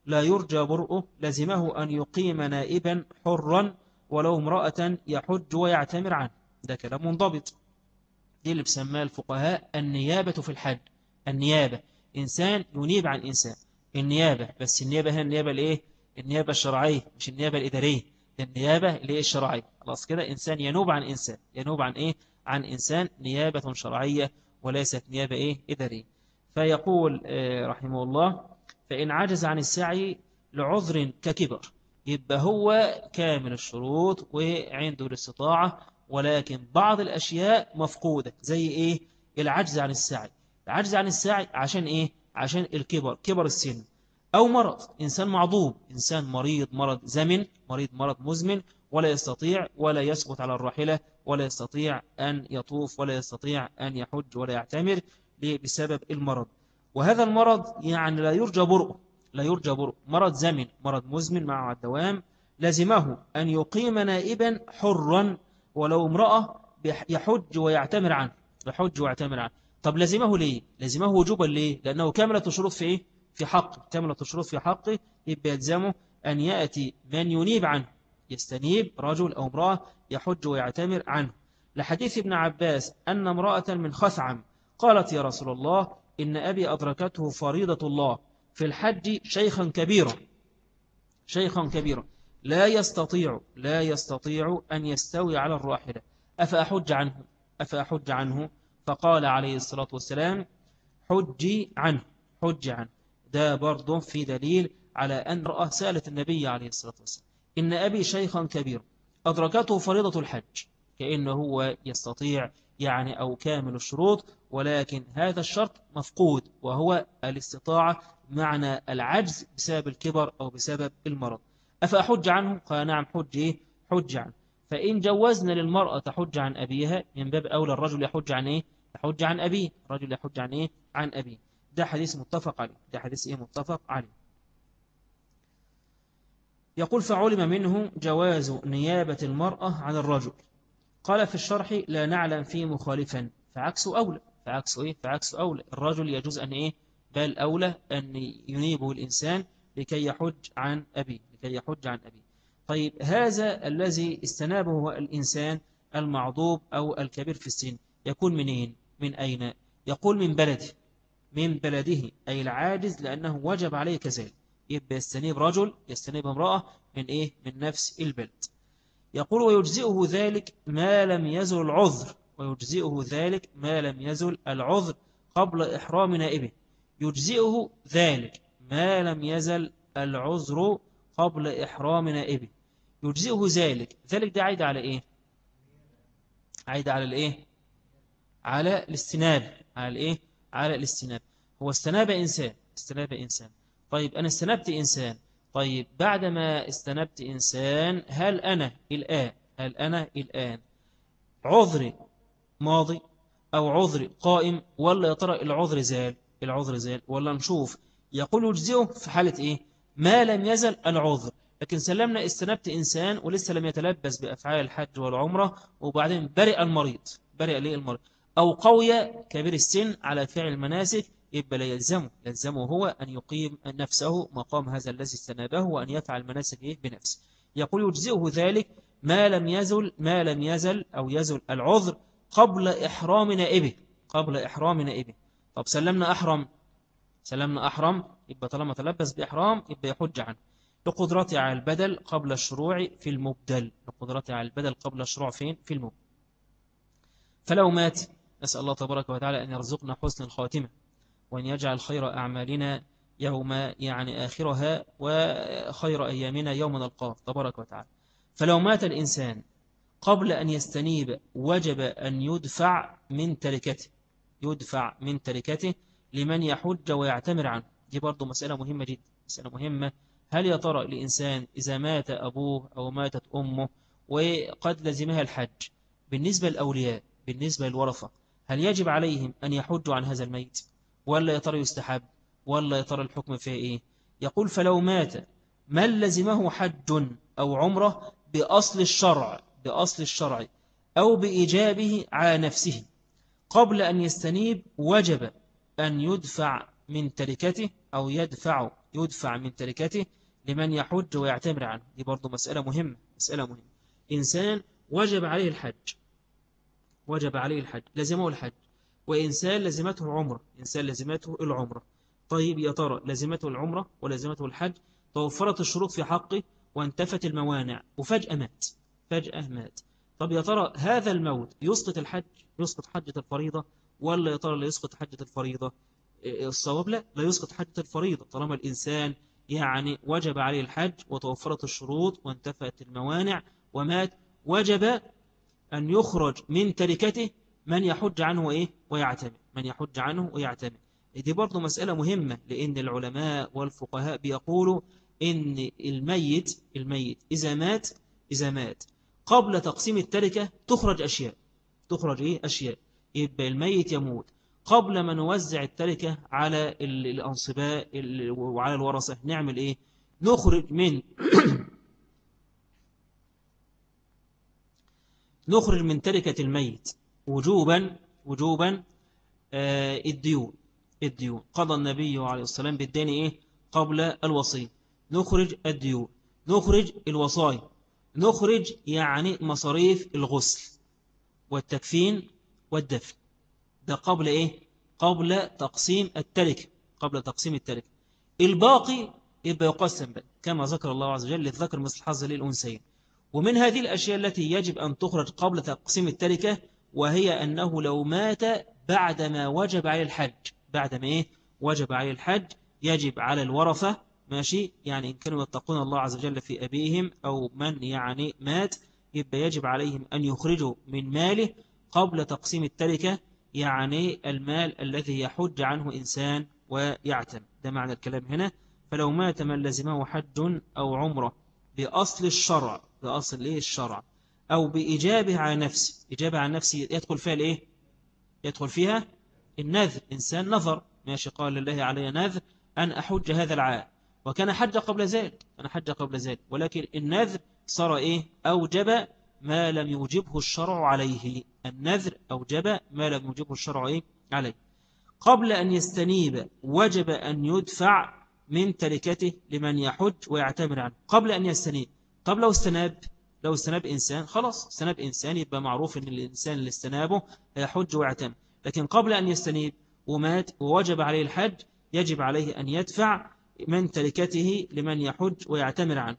Speaker 1: لا يرجى برؤه لزمه أن يقيم نائبا حرا ولو امرأة يحج ويعتمر عنه. ده كلام منضبط. دي اللي بسمها الفقهاء النيابة في الحج. النيابة إنسان ينيب عن إنسان. النيابة، بس النيابة هي النيابة الإيه؟ النيابة الشرعية مش النيابة الإدارية. النيابة اللي هي الشرعية. خلاص كده إنسان ينوب عن إنسان. ينوب عن إيه؟ عن إنسان نيابة شرعية وليست نيابة إيه؟ إدارية. فيقول رحمه الله: فإن عجز عن السعي لعذر ككبر، يبقى هو كامل الشروط وعنده الاستطاعة، ولكن بعض الأشياء مفقودة. زي إيه؟ العجز عن السعي. العجز عن السعي عشان إيه؟ عشان الكبر، كبر السن، أو مرض. إنسان معضوب، إنسان مريض مرض زمن، مريض مرض مزمن، ولا يستطيع ولا يسقط على الراحلة، ولا يستطيع أن يطوف، ولا يستطيع أن يحج ولا يعتمر بسبب المرض. وهذا المرض يعني لا يرجى برؤه. لا يرجى برؤه، مرض زمن، مرض مزمن مع الدوام. لزمه أن يقيم نائبا حرا ولو امرأة يحج ويعتمر عنه. يحج ويعتمر عنه. طب لزمه ليه؟ لزمه وجوبا ليه؟ لأنه كاملة الشروط في إيه؟ في حقه. كاملة الشروط في حقه، يبقى يلزمه أن يأتي من ينيب عنه، يستنيب رجل أو امرأة يحج ويعتمر عنه. لحديث ابن عباس أن امرأة من خثعم قالت: يا رسول الله، إن أبي أدركته فريضة الله في الحج شيخا كبيرا، شيخا كبيرا لا يستطيع أن يستوي على الراحلة، أفأحج عنه؟ أفأحج عنه؟ فقال عليه الصلاة والسلام: حجي عنه، حجي عنه. ده برضه في دليل على أن امرأة سألت النبي عليه الصلاة والسلام: إن أبي شيخا كبيرا أدركته فريضة الحج، كأنه هو يستطيع يعني أو كامل الشروط، ولكن هذا الشرط مفقود، وهو الاستطاعة معنى العجز بسبب الكبر أو بسبب المرض. أفأحج عنه؟ قال: نعم، حج إيه؟ حج عنه. فإن جوزنا للمرأة تحج عن أبيها، من باب أولى الرجل يحج عن إيه؟ يحج عن أبيه. الرجل يحج عن إيه؟ عن أبيه. ده حديث متفق عليه. ده حديث إيه؟ متفق عليه. يقول: فعلم منه جواز نيابة المرأة عن الرجل. قال في الشرح: لا نعلم فيه مخالفا، فعكسه أولى. فعكسه إيه؟ فعكسه أولى. الرجل يجوز أن إيه؟ بل أولى أن ينيبه الإنسان لكي يحج عن أبيه، لكي يحج عن أبيه. طيب، هذا الذي استنابه الإنسان المعضوب أو الكبير في السن يكون منين؟ من أين؟ يقول: من بلده. من بلده أي العاجز، لأنه وجب عليه كذلك. يبقى يستنيب رجل، يستنيب امرأة من إيه؟ من نفس البلد. يقول: ويجزئه ذلك ما لم يزل العذر. ويجزئه ذلك ما لم يزل العذر قبل إحرام نائبه. يجزئه ذلك ما لم يزل العذر قبل إحرام نائبه. يجزئه ذلك. ذلك ده عايد على إيه؟ عايد على الإيه؟ على الاستناب. على الإيه؟ على الاستناب. هو استناب إنسان، استناب إنسان. طيب، أنا استنبت إنسان. طيب، بعدما استنبت إنسان، هل أنا الآن عذري ماضي أو عذري قائم، ولا يا ترى العذر زال؟ العذر زال ولا نشوف؟ يقول: يجزئه في حالة إيه؟ ما لم يزل العذر. لكن سلمنا استنبت إنسان ولسه لم يتلبس بأفعال الحج والعمرة، وبعدين برئ المريض. برئ ليه المريض؟ أو قوي كبير السن على فعل المناسك، يبقى لا يلزمه هو أن يقيم نفسه مقام هذا الذي استنابه، وأن يفعل المناسك إيه؟ بنفسه. يقول: يجزئه ذلك ما لم يزل أو يزل العذر قبل إحرام نائبه. قبل إحرام نائبه. طب سلمنا أحرم، يبقى طالما تلبس بإحرام يبقى يحج عنه. لقدرته على البدل قبل الشروع في المبدل. لقدرته على البدل قبل الشروع فين؟ في المبدل. فلو مات، نسأل الله تبارك وتعالى أن يرزقنا حسن الخاتمة، وأن يجعل خير أعمالنا يوم يعني آخرها، وخير أيامنا يوم نلقاه تبارك وتعالى. فلو مات الإنسان قبل أن يستنيب، وجب أن يدفع من تركته. يدفع من تركته لمن يحج ويعتمر عنه. دي برضو مسألة مهمة جدا، مسألة مهمة. هل يا ترى الإنسان إذا مات أبوه أو ماتت أمه وقد لزمها الحج، بالنسبة للأولياء، بالنسبة للورثة، هل يجب عليهم أن يحجوا عن هذا الميت، ولا يا ترى يستحب، ولا يا ترى الحكم فيه إيه؟ يقول: فلو مات من لزمه حج أو عمره بأصل الشرع أو بإيجابه على نفسه قبل أن يستنيب، وجب أن يدفع من تركته، أو يدفع يدفع من تركته لمن يحج ويعتمر عنه. دي برضو مسألة مهمة، مسألة مهمة. إنسان وجب عليه الحج، وجب عليه الحج، لزمه الحج، وإنسان لزمته عمرة، إنسان لزمته العمرة. طيب يا ترى لزمته العمرة ولزمته الحج، توفرت الشروط في حقه وانتفت الموانع وفجأة مات، فجأة مات. طب يا ترى هذا الموت يسقط الحج، يسقط حجة الفريضة، ولا يا ترى لا يسقط حجة الفريضة؟ الصواب لا يسقط حجة الفريضة طالما الإنسان يعني وجب عليه الحج وتوفرت الشروط وانتفت الموانع ومات. وجب أن يخرج من تركته من يحج عنه وإيه ويعتمر، من يحج عنه ويعتمر. دي برضو مسألة مهمة، لأن العلماء والفقهاء بيقولوا إن الميت إذا مات قبل تقسيم التركة تخرج أشياء، تخرج إيه أشياء. يبقى الميت يموت قبل ما نوزع التركة على الأنصباء وعلى الورثة، نعمل إيه؟ نخرج من تركة الميت وجوبا الديون. قضى النبي عليه السلام بالدين إيه؟ قبل الوصية. نخرج الديون، نخرج الوصايا، نخرج يعني مصاريف الغسل والتكفين والدفن. ده قبل إيه؟ قبل تقسيم التركة، قبل تقسيم التركة. الباقي يبقى يقسم بقى كما ذكر الله عز وجل، للذكر مثل حظ الأنثيين. ومن هذه الأشياء التي يجب أن تخرج قبل تقسيم التركة، وهي أنه لو مات بعدما وجب عليه الحج، بعدما إيه؟ وجب عليه الحج، يجب على الورثة ماشي، يعني إن كانوا يتقون الله عز وجل في أبيهم أو من يعني مات، يبقى يجب عليهم أن يخرجوا من ماله قبل تقسيم التركة، يعني المال الذي يحج عنه إنسان ويعتم. ده معنى الكلام هنا. فلو مات من لزمه حج أو عمره بأصل الشرع، بأصل إيه الشرع، أو بإجابة على نفسه، إجابة على نفسه يدخل فيها الإيه؟ يدخل فيها النذر. إنسان نظر ماشي، قال لله علي نذر أن أحج هذا العام، وكان حج قبل ذلك، أنا حج قبل ذلك، ولكن النذر صار إيه؟ أوجب ما لم يوجبه الشرع عليه. النذر أوجب ما لم يوجبه الشرع إيه؟ عليه. قبل أن يستنيب وجب أن يدفع من تركته لمن يحج ويعتمر عنه، قبل أن يستنيب. طب لو استناب إنسان، خلاص استناب إنسان، يبقى معروف أن الإنسان اللي استنابه يحج ويعتمر. لكن قبل أن يستنيب ومات ووجب عليه الحج، يجب عليه أن يدفع من تركته لمن يحج ويعتمر عنه.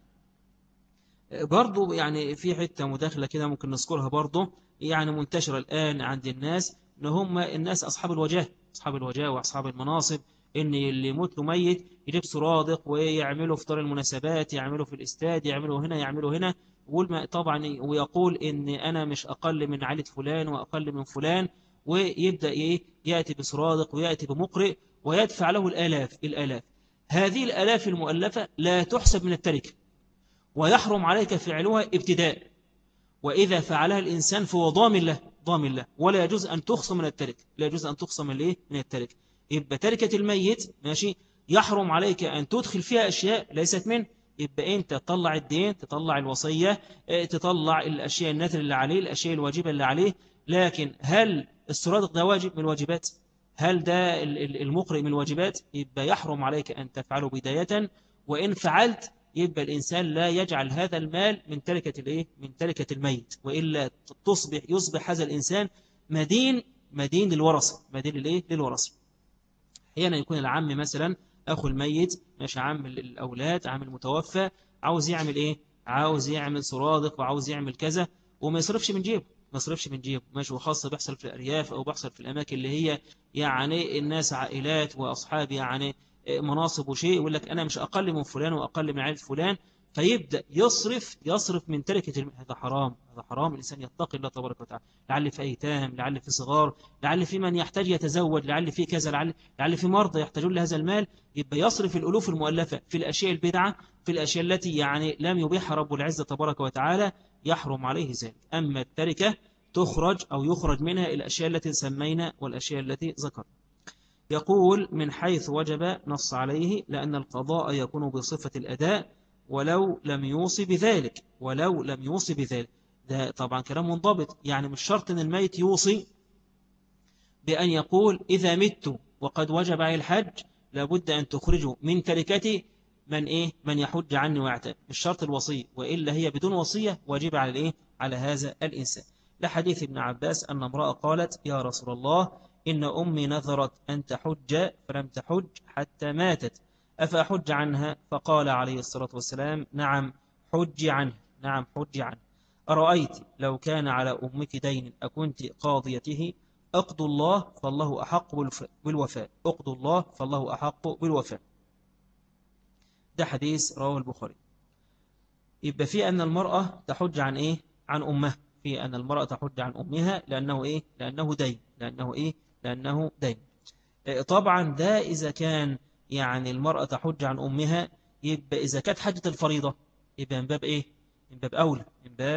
Speaker 1: برضو يعني في حتة مداخلة كده ممكن نذكرها برضو، يعني منتشرة الآن عند الناس، إن هم الناس أصحاب الوجاه، أصحاب الوجاه وأصحاب المناصب، إن اللي يموت له ميت يجيب سرادق ويعملوا فطار المناسبات، يعملوا في الاستاد، يعملوا هنا يعملوا هنا، طبعا ويقول إن أنا مش أقل من عائلة فلان وأقل من فلان، ويبدأ يأتي بسرادق ويأتي بمقرئ ويدفع له الآلاف. هذه الآلاف المؤلفة لا تحسب من التركة، ويحرم عليك فعلها ابتداء، وإذا فعلها الإنسان فهو ضامن له، ولا يجوز أن تخصم من التركة، لا يجوز أن تخصم من التركة. يبقى تركة الميت ماشي، يحرم عليك أن تدخل فيها أشياء ليست منه. يبقى أنت تطلع الدين، تطلع الوصية، تطلع الأشياء النذر اللي عليه، الأشياء الواجبة اللي عليه. لكن هل السرادق ده واجب من الواجبات؟ هل ده المقرئ من الواجبات؟ يبقى يحرم عليك أن تفعله بداية، وإن فعلت يبقى الإنسان لا يجعل هذا المال من تركة الإيه؟ من تركة الميت، وإلا يصبح هذا الإنسان مدين للورثة، مدين للإيه؟ للورثة. أحيانا يكون العم مثلا أخو الميت ماشي، عم الأولاد، عم المتوفى، عاوز يعمل إيه؟ عاوز يعمل سرادق وعاوز يعمل كذا، وما يصرفش من جيبه، ما يصرفش من جيبه ماشي. وخاصة بيحصل في الأرياف أو بيحصل في الأماكن اللي هي يعني الناس عائلات وأصحاب يعني مناصب وشيء، يقول لك أنا مش أقل من فلان وأقل من عائلة فلان، فيبدأ يصرف من تركة هذا حرام، هذا حرام. الإنسان يتقي الله تبارك وتعالى، لعل في أيتام، لعل في صغار، لعل في من يحتاج يتزوج، لعل في كذا، لعل في مرضى يحتاجون لهذا المال. يبقى يصرف الألوف المؤلفة في الأشياء البدعة، في الأشياء التي يعني لم يبيحها رب العزة تبارك وتعالى، يحرم عليه ذلك. أما التركة تخرج أو يخرج منها الأشياء التي سمينا والأشياء التي ذكر. يقول من حيث وجب نص عليه، لأن القضاء يكون بصفة الأداء ولو لم يوصي بذلك، ولو لم يوصي بذلك. ده طبعا كلام منضبط، يعني مش شرط أن الميت يوصي بأن يقول إذا مت وقد وجب عليه الحج لابد أن تخرجوا من تركتي من يحج عني ويعتمر، مش شرط الوصية، وإلا هي بدون وصية واجب على هذا الإنسان. لحديث ابن عباس أن امرأة قالت يا رسول الله إن أمي نذرت أن تحج فلم تحج حتى ماتت، أفأحج عنها؟ فقال عليه الصلاة والسلام نعم حج عنه، نعم حج عنه. أرأيت لو كان على أمك دين أكنت قاضيته؟ اقضوا الله فالله أحق بالوفاء، اقضوا الله فالله أحق بالوفاء. ده حديث رواه البخاري. يبقى في أن المرأة تحج عن عن أمها، في أن المرأة تحج عن أمها لأنه دين، لأنه دين. طبعا ده إذا كان يعني المرأة تحج عن أمها، يبقى إذا كانت حجة الفريضة يبقى من باب من باب أولى،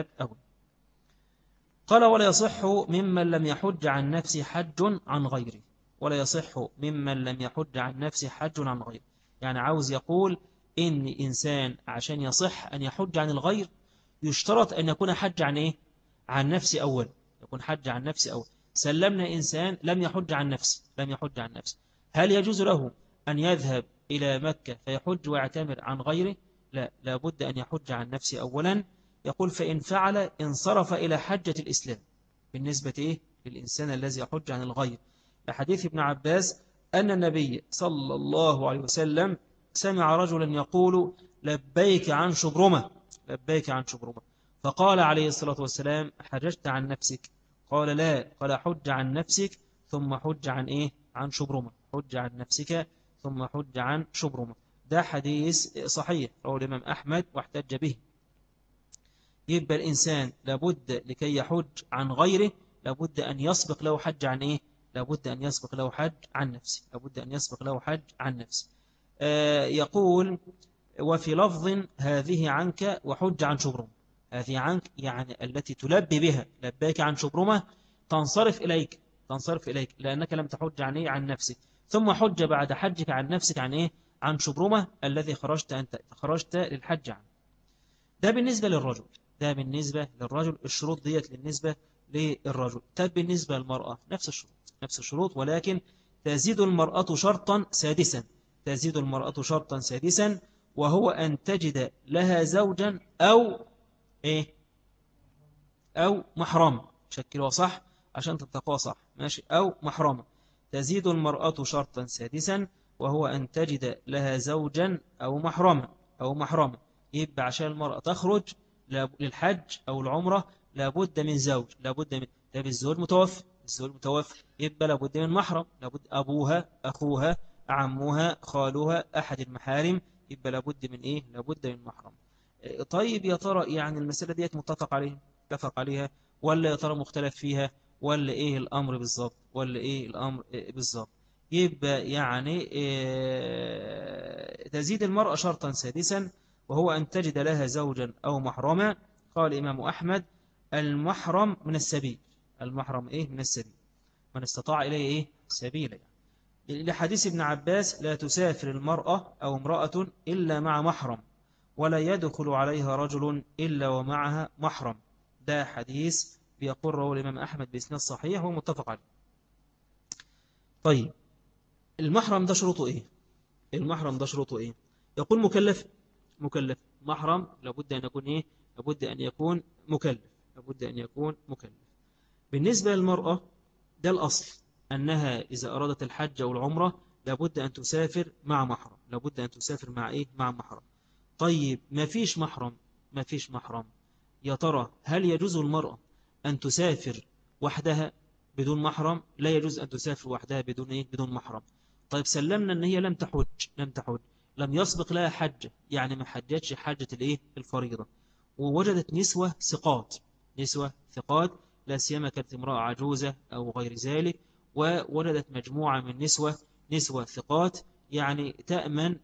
Speaker 1: قال ولا يصح ممن لم يحج عن نفسه حج عن غيره، ولا يصح ممن لم يحج عن نفسه حج عن غيره. يعني عاوز يقول إن إنسان عشان يصح أن يحج عن الغير يشترط أن يكون حج عن عن نفسه أول، يكون حج عن نفسه أول. سلمنا إنسان لم يحج عن نفسه، هل يجوز له أن يذهب إلى مكة فيحج ويعتمر عن غيره؟ لا، لابد أن يحج عن نفسه أولا. يقول فإن فعل انصرف إلى حجة الإسلام بالنسبة للإنسان الذي يحج عن الغير، لحديث ابن عباس أن النبي صلى الله عليه وسلم سمع رجلا يقول لبيك عن شبرمة، لبيك عن شبرمة، فقال عليه الصلاة والسلام حججت عن نفسك؟ قال لا، قال حج عن نفسك ثم حج عن عن شبرمة، حج عن نفسك ثم حج عن شبرمة. ده حديث صحيح رواه الإمام أحمد واحتج به. يبقى الإنسان لابد لكي يحج عن غيره لابد أن يسبق له حج عن لابد أن يسبق له حج عن نفسه، لابد أن يسبق له حج عن نفسه. يقول وفي لفظ هذه عنك وحج عن شبرمة، هذه عنك يعني التي تلبي بها لبيك عن شبرمة، تنصرف إليك، لأنك لم تحج عن نفسك، ثم حج بعد حجك عن نفسك عن شبرمة الذي خرجت للحج عنه. ده بالنسبة للرجل، الشروط ديت بالنسبة للرجل. طب بالنسبة للمرأة نفس الشروط، ولكن تزيد المرأة شرطا سادسا، وهو أن تجد لها زوجا أو محرما. شكلها صح عشان تتقوى صح، ماشي، أو محرما. تزيد المرأة شرطا سادسا وهو أن تجد لها زوجا أو محرما. يبقى عشان المرأة تخرج للحج أو العمرة لابد من زوج، طب الزوج متوفى، يبقى لابد من محرم، لابد أبوها، أخوها، عمها، خالها، أحد المحارم، يبقى لابد من محرم. طيب يا ترى يعني المسألة ديت متفق عليها ولا يا ترى مختلف فيها، ولا الأمر بالظبط؟ يبقى يعني تزيد المرأة شرطا سادسا وهو أن تجد لها زوجا أو محرما. قال الإمام أحمد المحرم من السبيل، من استطاع إليه سبيلا. لحديث ابن عباس لا تسافر المرأة أو امرأة إلا مع محرم، ولا يدخل عليها رجل إلا ومعها محرم. ده حديث بيقول رواه الإمام أحمد بإسناد صحيح ومتفق عليه. طيب المحرم ده شروطه إيه؟ يقول مكلف. محرم لابد أن يكون لابد أن يكون مكلف. بالنسبة للمرأة ده الأصل أنها إذا أرادت الحج أو العمرة لابد أن تسافر مع محرم، مع محرم. طيب ما فيش محرم، يا ترى هل يجوز المرأة أن تسافر وحدها بدون محرم؟ لا يجوز أن تسافر وحدها بدون محرم. طيب سلمنا أن هي لم تحج، لم يسبق لها حج، يعني ما حجتش حجة الفريضة، ووجدت نسوة ثقات، لا سيما كانت امرأة عجوزة أو غير ذلك، ووجدت مجموعة من نسوة ثقات، يعني تأمن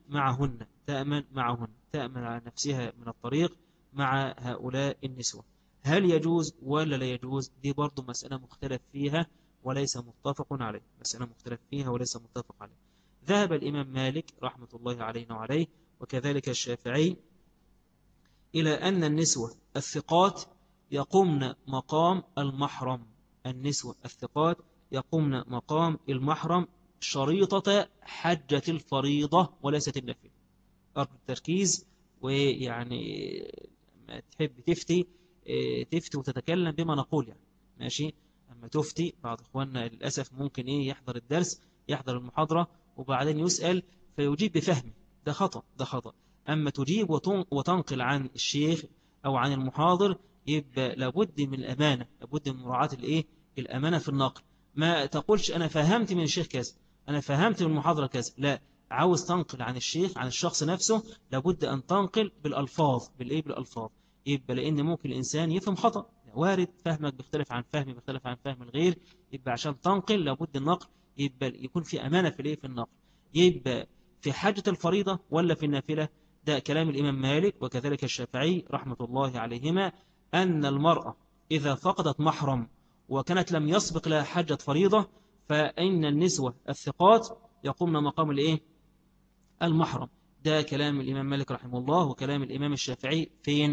Speaker 1: على نفسها من الطريق مع هؤلاء النسوة. هل يجوز ولا لا يجوز؟ دي برضو مسألة مختلف فيها وليس متفق عليه. ذهب الإمام مالك رحمة الله علينا وعليه وكذلك الشافعي إلى أن النسوة الثقات يقومن مقام المحرم، شريطة حجة الفريضة وليست النافلة. أرجو التركيز، ويعني ما تحب تفتي تفتي وتتكلم بما نقول يعني ماشي. أما تفتي بعض إخواننا للأسف ممكن يحضر الدرس، يحضر المحاضرة وبعدين يسأل فيجيب بفهمه، ده خطأ، ده خطأ. أما تجيب وتنقل عن الشيخ أو عن المحاضر، يبقى لابد من الأمانة، لابد من مراعاة الأمانة في النقل. ما تقولش أنا فهمت من الشيخ كذا، أنا فهمت من المحاضرة كذا، لا، عاوز تنقل عن الشيخ عن الشخص نفسه، لابد أن تنقل بالألفاظ، بالألفاظ. يبقى لأن ممكن الإنسان يفهم خطأ، وارد فهمك بيختلف عن فهمي، بيختلف عن فهم الغير. يبقى عشان تنقل لابد النقل يبقى يكون في أمانة في النقل. يبقى في حاجة الفريضة ولا في النافلة؟ ده كلام الإمام مالك وكذلك الشافعي رحمة الله عليهما، أن المرأة إذا فقدت محرم وكانت لم يسبق لها حجة فريضة، فإن النسوة الثقات يقومن مقام المحرم. ده كلام الإمام مالك رحمه الله وكلام الإمام الشافعي.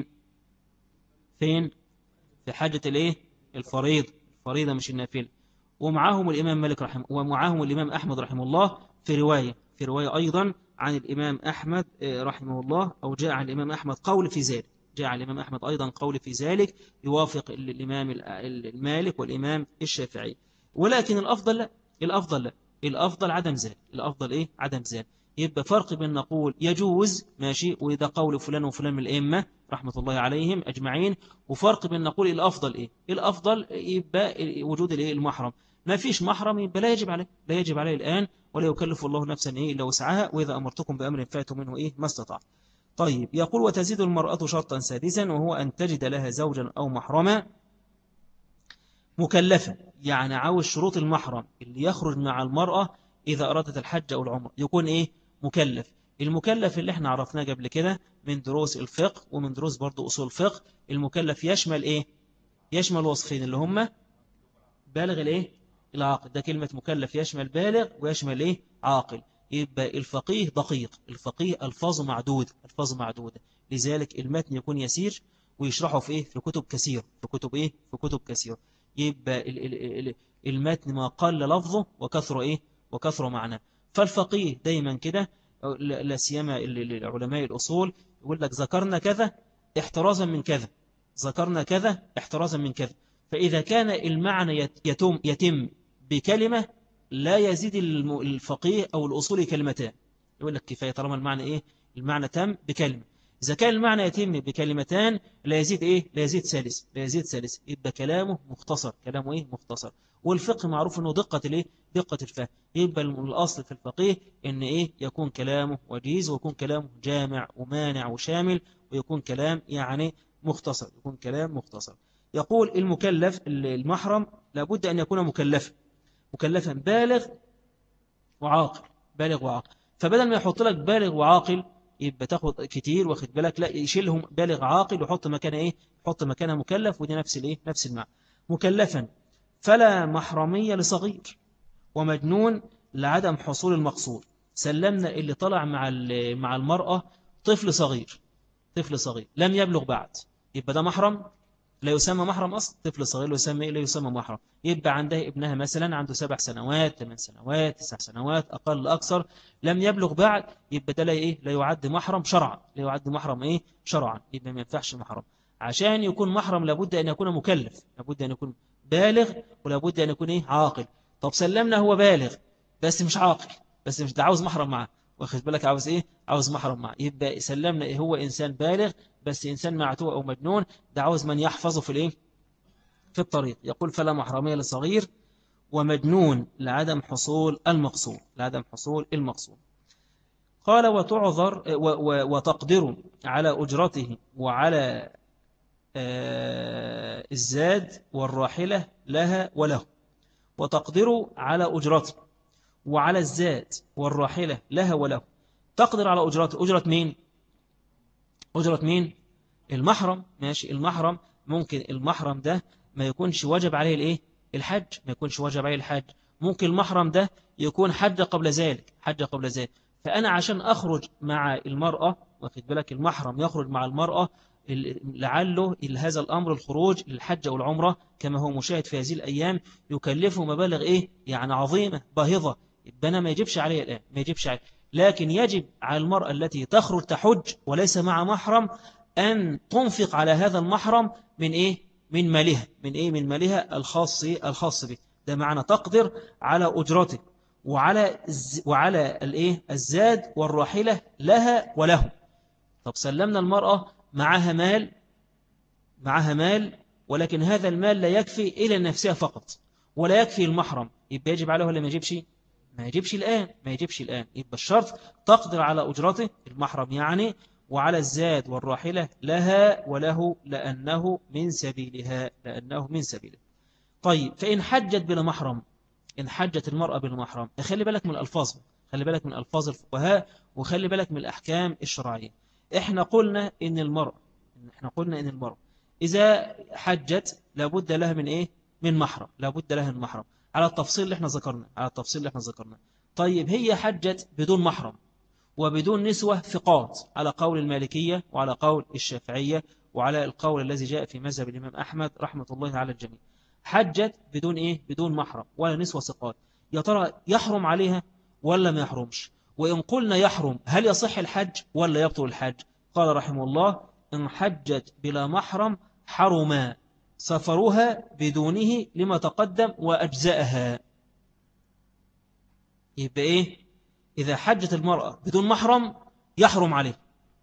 Speaker 1: فين في حاجة الفريضة مش النافلة. ومعاهم الإمام مالك ومعاهم الإمام أحمد رحمه الله في رواية أيضا عن الإمام أحمد رحمه الله، أو جاء عن الإمام أحمد قول في ذلك، جاء عن الإمام أحمد أيضا قول في ذلك يوافق الإمام المالك والإمام الشافعي. ولكن الأفضل لا، الأفضل عدم ذلك، عدم ذلك. يبقى فرق بين نقول يجوز ماشي وده قول فلان وفلان من الأئمة رحمة الله عليهم أجمعين، وفرق بين نقول الأفضل الأفضل يبقى وجود المحرم. ما فيش محرم يبقى لا يجب عليه الآن، ولا يكلف الله نفسا إلا وسعها، وإذا أمرتكم بأمر فاتوا منه ما استطاع. طيب يقول وتزيد المرأة شرطا سادسا، وهو أن تجد لها زوجا أو محرما مكلفا. يعني عاوز شروط المحرم اللي يخرج مع المرأة إذا أرادت الحج أو العمر يكون مكلف. المكلف اللي احنا عرفناه قبل كده من دروس الفقه ومن دروس برضو أصول الفقه، المكلف يشمل يشمل وصفين اللي هم بالغ العاقل. ده كلمة مكلف يشمل بالغ ويشمل عاقل. يبقى الفقيه دقيق، الفقيه ألفاظه معدودة، لذلك المتن يكون يسير ويشرحه في كتب كثير، في كتب كثير. يبقى المتن ما قل لفظه وكثر معناه. فالفقيه دايما كده، لا سيما العلماء الأصول يقول لك ذكرنا كذا احترازا من كذا، ذكرنا كذا احترازا من كذا. فإذا كان المعنى يتم بكلمة لا يزيد الفقيه أو الأصول كلمتان، يقول لك كفاية طالما المعنى المعنى تم بكلمة. إذا كان المعنى يتم بكلمتان لا يزيد لا يزيد ثالث، يبقى كلامه مختصر، مختصر. والفقه معروف أنه دقة الفهم. يبقى الأصل في الفقيه أن يكون كلامه وجيز، ويكون كلامه جامع ومانع وشامل، ويكون كلام مختصر، يقول المكلف المحرم لابد أن يكون مكلفا بالغ وعاقل. فبدل ما يحط لك بالغ وعاقل يبقى تاخد كتير واخد بالك، لا يشيلهم بالغ عاقل ويحط مكانه يحط مكانه مكلف، ودي نفس المعنى. مكلفا فلا محرمية لصغير ومجنون لعدم حصول المقصود. سلمنا اللي طلع مع المرأة طفل صغير لم يبلغ بعد، يبقى ده محرم؟ لا يسمى محرم أصلا. طفل صغير لا يسمى محرم. يبقى عندها ابنها مثلا عنده 7 سنوات 8 سنوات 9 سنوات أقل أكثر لم يبلغ بعد، يبقى ده لا يعد محرم شرعا، شرعا. يبقى ما ينفعش محرم. عشان يكون محرم لابد أن يكون مكلف، لابد أن يكون بالغ، ولابد أن يكون عاقل. طب سلمنا هو بالغ بس مش عاقل، بس مش ده عاوز محرم معاه، واخد بالك عاوز عاوز محرم معاه. يبقى سلمنا هو إنسان بالغ بس إنسان معتوه أو مجنون، ده عاوز من يحفظه في الطريق. يقول فلا محرمية لصغير ومجنون لعدم حصول المقصود. قال وتعذر وتقدر على أجرته وعلى الزاد والراحلة لها وله. وتقدر على أجرته وعلى الزاد والراحلة لها وله. تقدر على أجرته، أجرة مين؟ المحرم. ماشي، المحرم ممكن المحرم ده ما يكونش واجب عليه الحج، ممكن المحرم ده يكون حج قبل ذلك، فأنا عشان أخرج مع المرأة، واخد بالك المحرم يخرج مع المرأة لعله هذا الأمر الخروج للحج والعمرة كما هو مشاهد في هذه الأيام يكلفه مبالغ يعني عظيمة باهظة. يبقى أنا ما يجبش عليه الآن، ما يجبش عليه. لكن يجب على المرأة التي تخرج تحج وليس مع محرم أن تنفق على هذا المحرم من إيه؟ من مالها، من إيه؟ من مالها الخاص به. ده معنى تقدر على أجرته وعلى الإيه؟ الزاد والراحلة لها وله. طب سلمنا المرأة معها مال، ولكن هذا المال لا يكفي إلى نفسها فقط ولا يكفي المحرم، يبقى يجب عليه ولا ما يجبش؟ ما يجبش الآن، ما يجبش الآن. يبقى الشرط تقدر على أجرته المحرم يعني، وعلى الزاد والراحلة لها وله، لأنه من سبيلها، لأنه من سبيله. طيب فإن حجت بلا محرم، إن حجت المرأة بلا محرم، خلي بالك من الألفاظ، خلي بالك من ألفاظ الفقهاء، وخلي بالك من الأحكام الشرعية. إحنا قلنا إن المرأة إذا حجت لابد لها من إيه؟ من محرم، لابد لها من محرم، على التفصيل اللي احنا ذكرنا. طيب هي حجت بدون محرم وبدون نسوة ثقات، على قول المالكية وعلى قول الشافعية وعلى القول الذي جاء في مذهب الإمام أحمد رحمة الله على الجميع. حجت بدون إيه؟ بدون محرم ولا نسوة ثقات. يا ترى يحرم عليها ولا ما يحرمش؟ وإن قلنا يحرم، هل يصح الحج ولا يبطل الحج؟ قال رحمه الله: إن حجت بلا محرم حرم سفرها بدونه لما تقدم وأجزأها. يبقى إيه؟ إذا حجت المرأة بدون محرم يحرم عليه،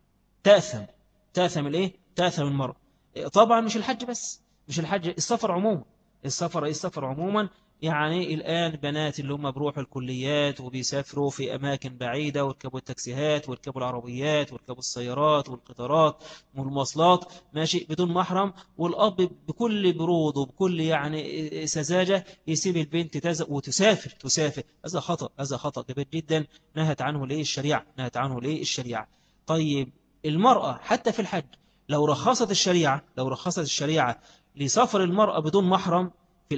Speaker 1: تأثم الإيه؟ تأثم المرأة. طبعا مش الحج بس، مش الحج، السفر عموما. السفر عموما يعني الآن بنات اللي هم بروحوا الكليات وبيسافروا في أماكن بعيدة ويركبوا التاكسيهات ويركبوا العربيات ويركبوا السيارات والقطارات والمواصلات ماشي بدون محرم، والأب بكل برود وبكل يعني سذاجة يسيب البنت وتسافر. هذا خطأ كبير جدا، نهت عنه ليه الشريعة. طيب المرأة حتى في الحج لو رخصت الشريعة لسفر المرأة بدون محرم في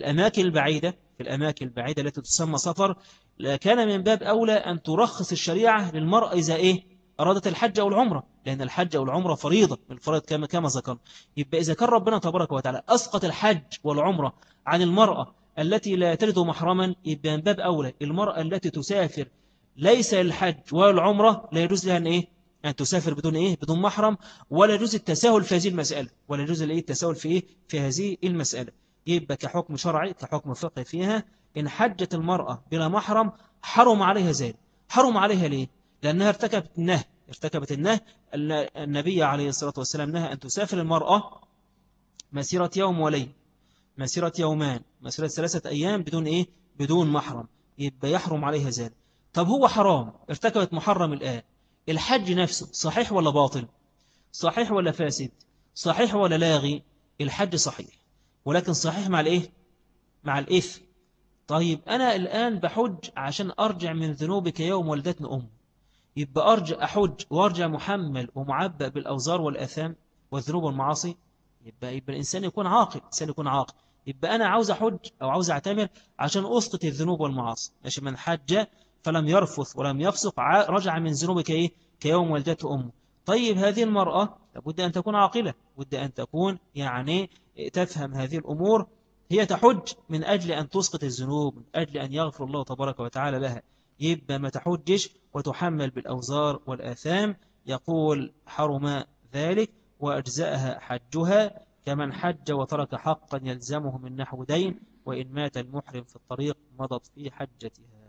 Speaker 1: الأماكن البعيدة التي تسمى سفر، كان من باب أولى أن ترخص الشريعة للمرأة إذا إيه؟ أرادت الحج أو العمرة، لأن الحج أو العمرة فريضة من الفرائض كما ذكرنا. يبقى إذا كان ربنا تبارك وتعالى أسقط الحج والعمرة عن المرأة التي لا تجد محرما، يبقى من باب أولى المرأة التي تسافر ليس الحج والعمرة لا يجوز لها أن إيه؟ أن تسافر بدون إيه؟ بدون محرم، ولا يجوز التساهل في هذه المسألة، ولا يجوز التساهل في إيه؟ في هذه المسألة. يبقى كحكم شرعي كحكم فقهي فيها، إن حجت المرأة بلا محرم حرم عليها ذلك. حرم عليها ليه؟ لأنها ارتكبت النهي. النبي عليه الصلاة والسلام نهى أن تسافر المرأة مسيرة يوم وليل، مسيرة يومان، مسيرة 3 أيام بدون إيه؟ بدون محرم. يبقى يحرم عليها ذلك. طب هو حرام، ارتكبت محرم الآن، الحج نفسه صحيح ولا باطل؟ صحيح ولا فاسد؟ صحيح ولا لاغي؟ الحج صحيح، ولكن صحيح مع الإيه؟ مع الإثم. طيب أنا الآن بحج عشان أرجع من ذنوبك يوم ولدتني أم، يبقى أرجع أحج وأرجع محمل ومعبأ بالأوزار والأثام والذنوب والمعاصي. يبقى الإنسان يكون عاقل، يبقى أنا عاوز أحج أو عاوز أعتمر عشان أسقط الذنوب والمعاصي. ماشي، من حج فلم يرفث ولم يفسق رجع من ذنوبك إيه؟ كيوم ولدته أمه. طيب هذه المرأة لابد أن تكون عاقلة، لابد أن تكون يعني تفهم هذه الأمور. هي تحج من أجل أن تسقط الذنوب، من أجل أن يغفر الله تبارك وتعالى لها. يبقى ما تحجش وتحمل بالأوزار والآثام. يقول: حرم ذلك وأجزأها حجها كمن حج وترك حقا يلزمه من نحو دين، وإن مات المحرم في الطريق مضت في حجتها.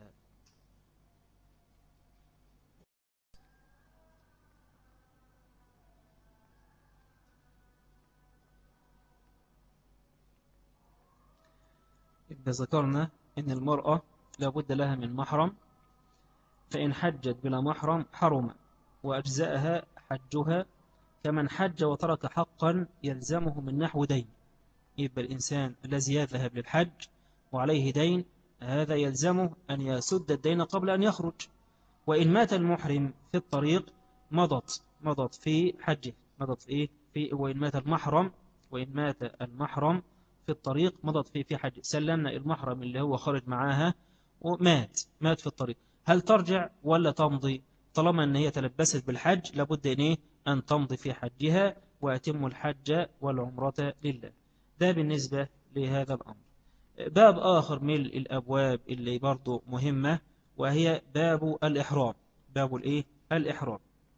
Speaker 1: إذا ذكرنا أن المرأة لابد لها من محرم، فإن حجت بلا محرم حرم وأجزأها حجها كمن حج وترك حقا يلزمه من نحو دين. يبقى الإنسان الذي يذهب للحج وعليه دين، هذا يلزمه أن يسد الدين قبل أن يخرج. وإن مات المحرم في الطريق مضت في حجه، مضت في إيه؟ وإن مات المحرم في الطريق مضت في حجه. سلمنا المحرم اللي هو خرج معاها ومات في الطريق، هل ترجع ولا تمضي؟ طالما أن هي تلبست بالحج لابد أن تمضي في حجها، وأتم الحج والعمرة لله. ده بالنسبة لهذا الأمر. باب آخر من الأبواب اللي برضو مهمة، وهي باب الإحرام. باب الإيه؟ الإحرام.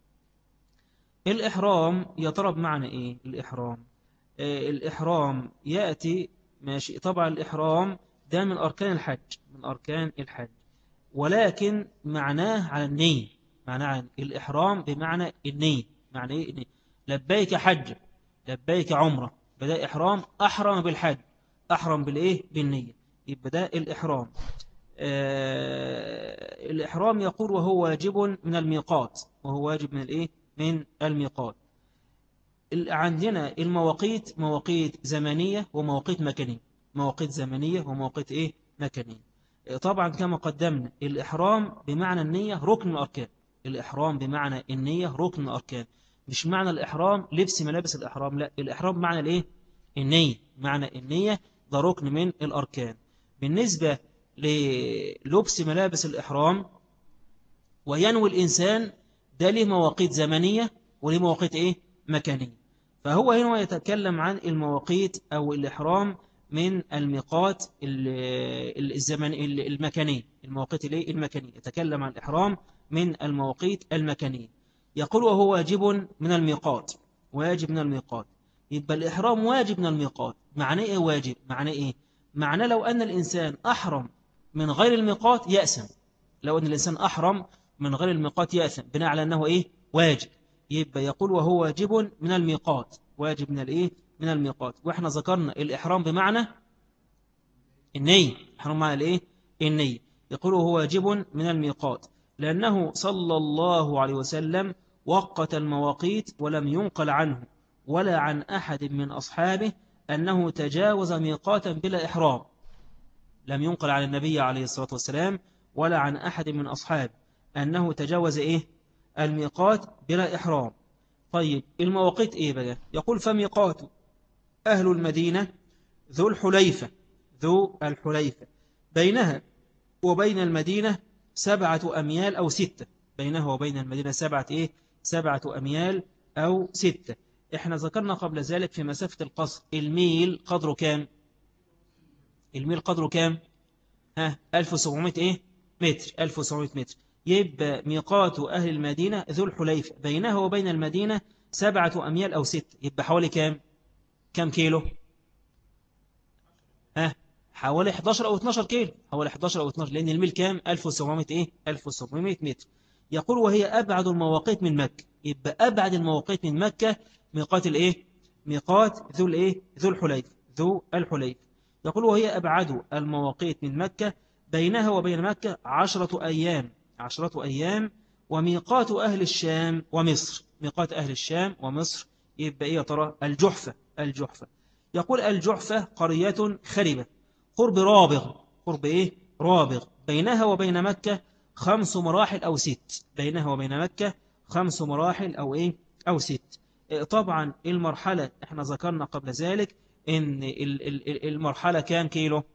Speaker 1: الإحرام يا ترى بمعنى إيه الإحرام؟ الإحرام يأتي ماشي. طبعا الإحرام ده من أركان الحج، من أركان الحج، ولكن معناه على النية. معناه عن الإحرام بمعنى النية. معنى إيه النية؟ لبيك حج، لبيك عمرة، بدأ إحرام، أحرم بالحج، أحرم بالإيه؟ بالنية. يبقى ده الإحرام. الإحرام يقول وهو واجب من الميقات، وهو واجب من الإيه؟ من الميقات. عندنا المواقيت مواقيت زمنية ومواقيت مكانية. مواقيت زمنية ومواقيت إيه؟ مكانية. طبعا كما قدمنا الإحرام بمعنى النية ركن من الأركان. الإحرام بمعنى النية ركن من الأركان. مش معنى الإحرام لبس ملابس الإحرام، لا، الإحرام بمعنى الإيه؟ النية. معنى النية ده ركن من الأركان. بالنسبة للبس ملابس الإحرام وينوي الإنسان، ده له مواقيت زمنية وله مواقيت إيه؟ مكانية. فهو هنا يتكلم عن المواقيت أو الإحرام من الميقات الزمن المكانية. المواقيت المكانية يتكلم عن الإحرام من المواقيت المكانية. يقول وهو واجب من الميقات، واجب من الميقات. يبقى الإحرام واجب من الميقات. معناه إيه واجب؟ معناه إيه؟ معناه لو أن الإنسان أحرم من غير الميقات يأسم. لو أن الإنسان أحرم من غير الميقات يأثم بناء على أنه إيه؟ واجب. يبقى يقول وهو واجب من الميقات، واجب من الإيه؟ من الميقات. وإحنا ذكرنا الإحرام بمعنى النية. إحرام معنى الإيه؟ النية. يقول وهو واجب من الميقات لأنه صلى الله عليه وسلم وقت المواقيت ولم ينقل عنه ولا عن أحد من أصحابه أنه تجاوز ميقاتا بلا إحرام. لم ينقل عن النبي عليه الصلاة والسلام ولا عن أحد من أصحابه أنه تجاوز إيه؟ الميقات بلا إحرام. طيب المواقيت إيه بقى؟ يقول فميقات أهل المدينة ذو الحليفة، ذو الحليفة بينها وبين المدينة 7 أميال أو 6. بينها وبين المدينة 7 إيه؟ 7 أميال أو 6. إحنا ذكرنا قبل ذلك في مسافة القصر الميل قدره كام؟ الميل قدره كام؟ 1700 إيه؟ متر. 1700 متر. يبقى ميقات أهل المدينة ذو الحليفة بينها وبين المدينة 7 أميال أو 6. يبقى حوالي كام؟ كام كيلو؟ حوالي 11 أو 12 كيلو. حوالي 11 أو 12، لأن الميل كام؟ 1700 إيه؟ 1700 متر. يقول وهي أبعد المواقيت من مكة. يبقى أبعد المواقيت من مكة ميقات الإيه؟ ميقات ذو الإيه؟ ذو الحليفة، ذو الحليفة. يقول وهي أبعد المواقيت من مكة بينها وبين مكة 10 أيام، 10 أيام. وميقات أهل الشام ومصر، ميقات أهل الشام ومصر يبقى إيه يا ترى؟ الجحفة، الجحفة. يقول الجحفة قرية خربة قرب رابغ. قرب إيه؟ رابغ. بينها وبين مكة 5 مراحل أو 6. بينها وبين مكة 5 مراحل أو إيه؟ أو 6. طبعا المرحلة احنا ذكرنا قبل ذلك ان المرحلة كام كيلو؟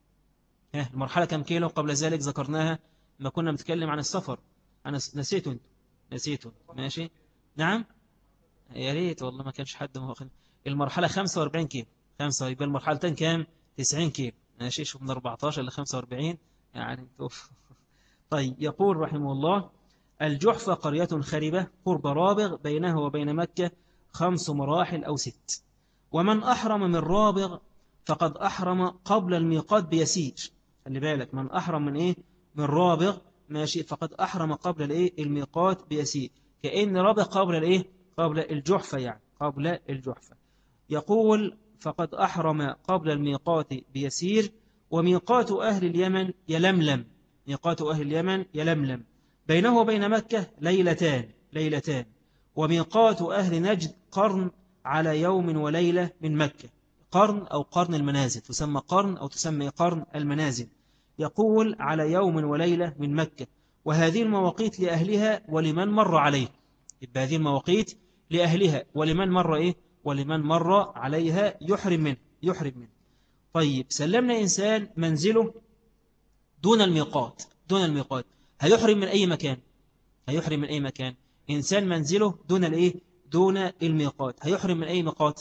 Speaker 1: المرحلة كام كيلو قبل ذلك ذكرناها ما كنا بنتكلم عن السفر. أنا نسيته انت، نسيته ماشي. نعم يا ريت والله ما كانش حد واخد. المرحلة 45 كيلو. 5 يبقى المرحلتين كام؟ 90 كيلو. ماشي، شوف من 14 ل 45 يعني توف. طيب يقول رحمه الله الجحفة قرية خربة قرب رابغ بينها وبين مكة 5 مراحل أو 6. ومن أحرم من رابغ فقد أحرم قبل الميقات بيسير. خلي بالك، من أحرم من إيه؟ من رابغ ماشي، فقد أحرم قبل الإيه؟ الميقات بيسير. كأن رابغ قبل الإيه؟ قبل الجحفة، يعني قبل الجحفة. يقول فقد أحرم قبل الميقات بيسير. وميقات أهل اليمن يلملم، ميقات أهل اليمن يلملم بينه وبين مكة ليلتان، ليلتان. وميقات أهل نجد قرن على يوم وليلة من مكة. قرن أو قرن المنازل، تسمى قرن أو تسمى قرن المنازل. يقول على يوم وليلة من مكة. وهذه المواقيت لأهلها ولمن مر عليه. يبقى هذه المواقيت لأهلها ولمن مر إيه؟ ولمن مر عليها يحرم منه، يحرم منه. طيب سلمنا إنسان منزله دون الميقات، دون الميقات، هيحرم من أي مكان؟ هيحرم من أي مكان؟ إنسان منزله دون الإيه؟ دون الميقات، هيحرم من أي ميقات؟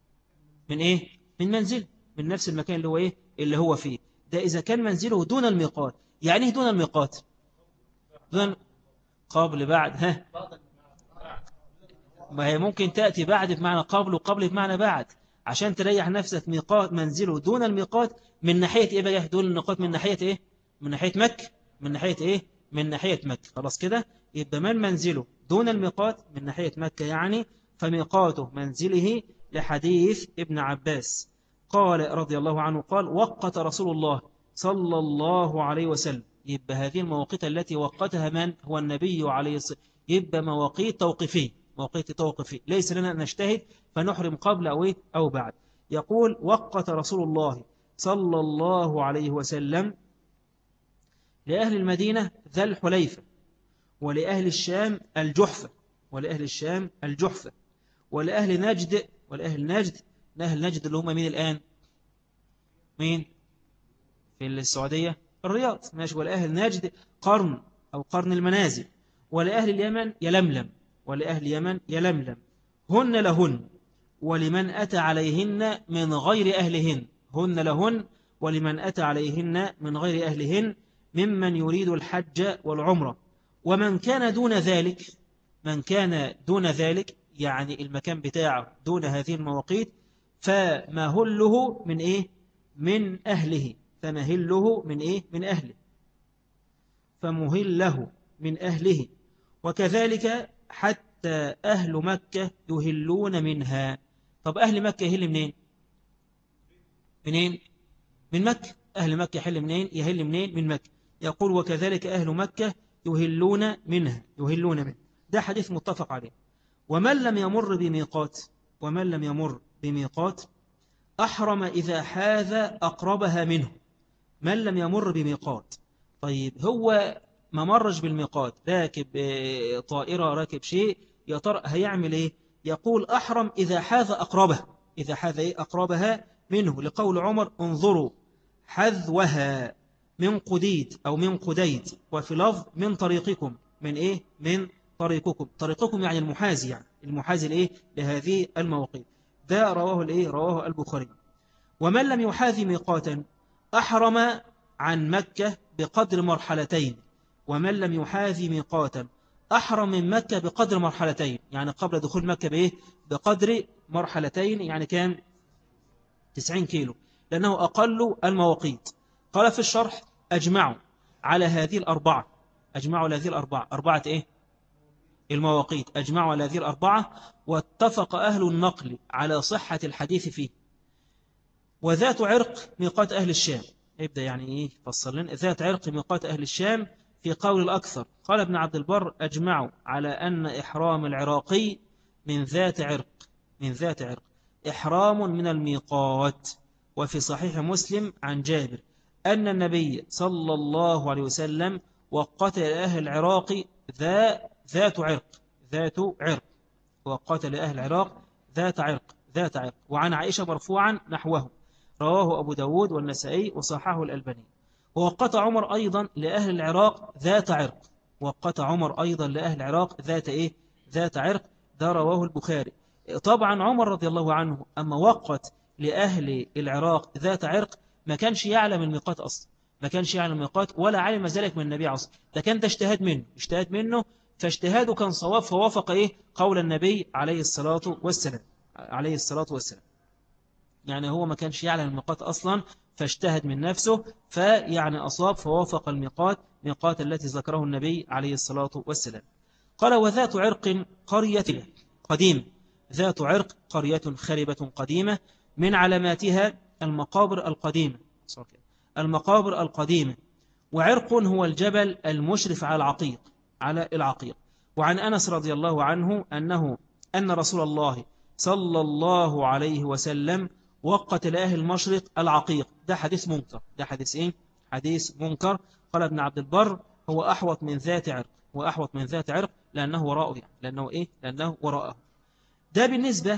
Speaker 1: من إيه؟ من منزل، من نفس المكان اللي هو إيه؟ اللي هو فيه. ده إذا كان منزله دون الميقات. يعني إيه دون الميقات؟ دون قبل بعد ها. ما هي ممكن تأتي بعد بمعنى قبل وقبل بمعنى بعد، عشان تريح نفسك. ميقات منزله دون الميقات من ناحية إيه بقى؟ دون الميقات من ناحية إيه؟ من ناحية مكة. من ناحية إيه؟ من ناحية مكة. خلاص كده يبقى من منزله دون الميقات من ناحية مكة يعني، فميقاته منزله، لحديث ابن عباس قال رضي الله عنه قال وقت رسول الله صلى الله عليه وسلم. يبقى هذه المواقيت التي وقتها من هو النبي عليه الصلاة والسلام، يبقى مواقيت توقيفية، مواقيت توقيفية، ليس لنا أن نجتهد فنحرم قبل أو إيه أو بعد. يقول وقت رسول الله صلى الله عليه وسلم لأهل المدينة ذا الحليفة، ولأهل الشام الجحفة، ولأهل الشام الجحفة، ولأهل نجد، ولأهل نجد، أهل نجد اللي هم مين الآن؟ مين؟ في السعودية الرياض ماشي. ولأهل نجد قرن أو قرن المنازل، ولأهل اليمن يلملم، ولأهل اليمن يلملم. هن لهن ولمن أتى عليهن من غير أهلهن، هن لهن ولمن أتى عليهن من غير أهلهن ممن يريد الحج والعمرة. ومن كان دون ذلك، من كان دون ذلك يعني المكان بتاعه دون هذه المواقيت، فمهله من إيه؟ من أهله، فمهله من إيه؟ من أهله، فمهله من أهله. وكذلك حتى أهل مكة يهلون منها. طب أهل مكة يهل منين؟ منين؟ من مكة. أهل مكة يحل منين؟ يهل منين؟ من مكة. يقول وكذلك أهل مكة يهلون منها، يهلون منها. ده حديث متفق عليه. ومن لم يمر بميقات، ومن لم يمر بميقات أحرم إذا حاذ أقربها منه. من لم يمر بميقات، طيب هو ما مرش بالميقات، راكب طائرة، راكب شيء، يا ترى هيعمل إيه؟ يقول أحرم إذا حاذ أقربها، إذا حاذ إيه؟ أقربها منه، لقول عمر انظروا حذوها من قديد أو من قديد، وفي لفظ من طريقكم، من إيه؟ من طريقكم، طريقكم يعني المحازي، يعني المحازي لإيه؟ لهذه المواقيت. ده رواه الإيه؟ رواه البخاري. ومن لم يحاذي ميقاتا أحرم عن مكة بقدر مرحلتين. ومن لم يحاذي ميقاتا أحرم من مكة بقدر مرحلتين، يعني قبل دخول مكة بإيه؟ بقدر مرحلتين، يعني كام؟ 90 كيلو، لأنه أقل المواقيت. قال في الشرح أجمعوا على هذه الأربعة، أجمعوا على هذه الأربعة، أربعة إيه؟ المواقيت، أجمعوا على هذه الأربعة، واتفق أهل النقل على صحة الحديث فيه. وذات عرق ميقات أهل الشام، يبدأ يعني إيه فصل لنا ذات عرق ميقات أهل الشام في قول الأكثر. قال ابن عبد البر أجمعوا على أن إحرام العراقي من ذات عرق، من ذات عرق إحرام من الميقات. وفي صحيح مسلم عن جابر أن النبي صلى الله عليه وسلم وقتل أهل العراق ذات عرق، ذات عرق، وقتل أهل العراق ذات عرق، ذات عرق. وعن عائشة مرفوعا نحوه، رواه أبو داود والنسائي وصححه الألباني. ووقت عمر أيضا لأهل العراق ذات عرق، وقت عمر أيضا لأهل العراق ذات إيه؟ ذات عرق. ده رواه البخاري. طبعا عمر رضي الله عنه أما وقت لأهل العراق ذات عرق ما كانش يعلم الميقات أصلا، ما كانش يعلم الميقات ولا علم ذلك من النبي أصلا، ده كان ده اجتهاد منه، اجتهاد منه، فاجتهاده كان صواب، فوافق إيه؟ قول النبي عليه الصلاة والسلام، عليه الصلاة والسلام. يعني هو ما كانش يعلم الميقات أصلا فاجتهد من نفسه، فيعني أصاب فوافق الميقات، ميقات التي ذكره النبي عليه الصلاة والسلام. قال وذات عرق قرية قديمة، ذات عرق قرية خربة قديمة من علاماتها المقابر القديمة، المقابر القديمة. وعرق هو الجبل المشرف على العقيق، على العقيق. وعن أنس رضي الله عنه أن رسول الله صلى الله عليه وسلم وقت لأهل المشرق العقيق. ده حديث منكر، ده حديث إيه؟ حديث منكر. قال ابن عبد البر هو أحوط من ذات عرق، وأحوط من ذات عرق لأنه وراءه، يعني لأنه إيه؟ لأنه وراءه. ده بالنسبة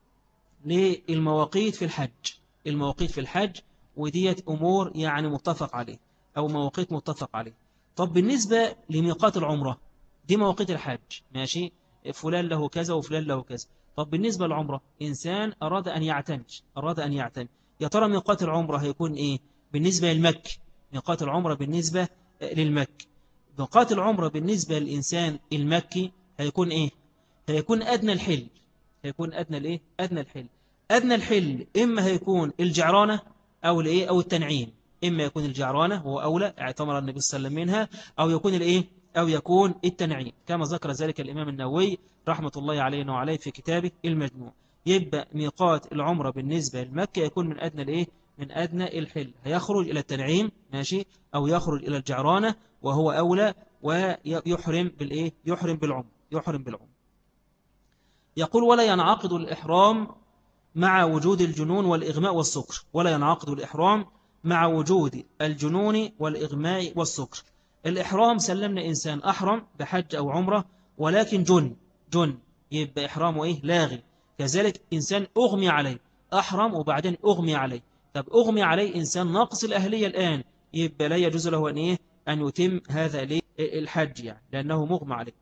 Speaker 1: للمواقيت في الحج، المواقيت في الحج، وديت أمور يعني متفق عليه، أو مواقيت متفق عليه. طب بالنسبة لميقات العمرة، دي مواقيت الحج ماشي، فلان له كذا وفلان له كذا. طب بالنسبة للعمرة، إنسان أراد أن يعتمر، أراد أن يعتمر، يا ترى ميقات العمرة هيكون إيه بالنسبة للمك؟ ميقات العمرة بالنسبة للمك ميقات العمرة بالنسبة للإنسان المكي هيكون إيه؟ هيكون أدنى الحل. هيكون أدنى الإيه؟ أدنى الحل. أدنى الحل إما هيكون الجعرانة أو الإيه؟ أو التنعيم. إما يكون الجعرانة هو أولى اعتمر النبي صلى الله عليه وسلم منها، أو يكون الإيه؟ أو يكون التنعيم كما ذكر ذلك الإمام النووي رحمة الله عليه وعليه في كتابه المجموع. يبقى ميقات العمرة بالنسبة لمكة يكون من أدنى الإيه؟ من أدنى الحل. هيخرج إلى التنعيم ماشي، أو يخرج إلى الجعرانة وهو أولى، ويحرم بالإيه؟ يحرم بالعمر. يحرم بالعمر. يقول ولا ينعقد الإحرام مع وجود الجنون والإغماء والسكر. ولا ينعقد الإحرام مع وجود الجنون والإغماء والسكر. الإحرام سلمنا إنسان أحرم بحج أو عمرة ولكن جن يبقى إحرامه إيه؟ لاغي. كذلك إنسان أغمي عليه، أحرم وبعدين أغمي عليه. طب أغمي عليه إنسان ناقص الأهلية الآن، يبقى لا يجوز له أن إيه؟ أن يتم هذا ليه؟ الحج يعني، لأنه مغمى عليه.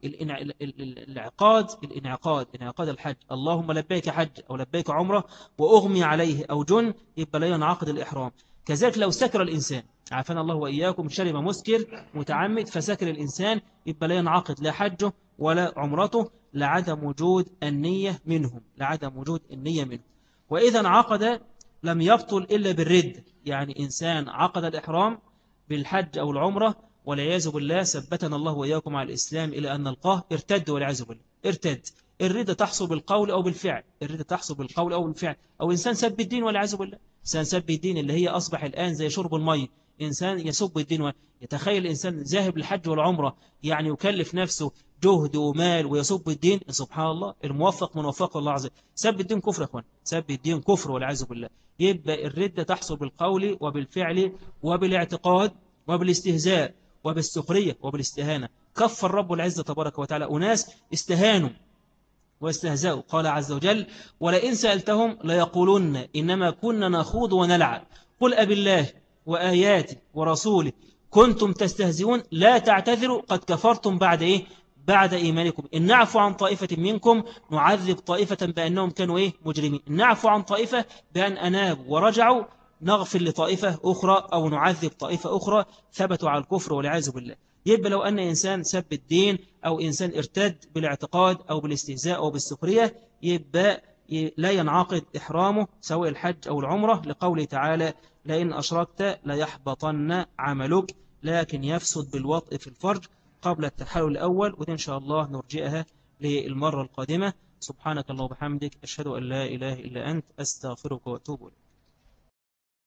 Speaker 1: انعقاد الحج، اللهم لبيك حج أو لبيك عمرة وأغمي عليه أو جن، يبقى لا ينعقد الإحرام. كذلك لو سكر الإنسان، عافانا الله وإياكم، شرب مسكر متعمد فسكر الإنسان، يبقى لا ينعقد لا حجه ولا عمرته لعدم وجود النية منهم. لعدم وجود النية منهم. وإذا انعقد لم يبطل إلا بالرد. يعني إنسان عقد الإحرام بالحج أو العمرة والعياذ بالله ثبتنا الله وإياكم على الإسلام إلى أن نلقاه، ارتد والعياذ بالله. ارتد. الردة تحصل بالقول أو بالفعل. الردة تحصل بالقول أو بالفعل. أو إنسان سب الدين والعياذ بالله. إنسان سب الدين اللي هي أصبح الآن زي شرب المية. إنسان يسب الدين يتخيل إنسان ذاهب للحج والعمرة يعني يكلف نفسه جهد ومال ويسب الدين. سبحان الله، الموفق من وفق الله عز وجل. سب الدين كفر يا أخوان، سب الدين كفر والعياذ بالله. يبقى الردة تحصل بالقول وبالفعل وبالاعتقاد وبالاستهزاء وبالسخرية وبالاستهانة. كفر رب العزة تبارك وتعالى أناس استهانوا واستهزأوا. قال عز وجل ولئن سألتهم ليقولن إنما كنا نخوض ونلعب قل أبي الله وآياته ورسوله كنتم تستهزئون لا تعتذروا قد كفرتم بعد إيه؟ بعد إيمانكم. إن نعفو عن طائفة منكم نعذب طائفة بأنهم كانوا إيه؟ مجرمين. إن نعفو عن طائفة بأن أنابوا ورجعوا نغفر لطائفة أخرى أو نعذب طائفة أخرى ثبتوا على الكفر والعياذ بالله. يبقى لو أن إنسان سب الدين أو إنسان ارتد بالاعتقاد أو بالاستهزاء أو بالسخرية، يبقى لا ينعقد إحرامه سواء الحج أو العمرة، لقوله تعالى لئن أشركت ليحبطن عملك، لكن يفسد بالوطء في الفرج قبل التحلل الأول. وإن شاء الله نرجئها للمرة القادمة. سبحانك اللهم وبحمدك أشهد أن لا إله إلا أنت أستغفرك وأتوب إليك.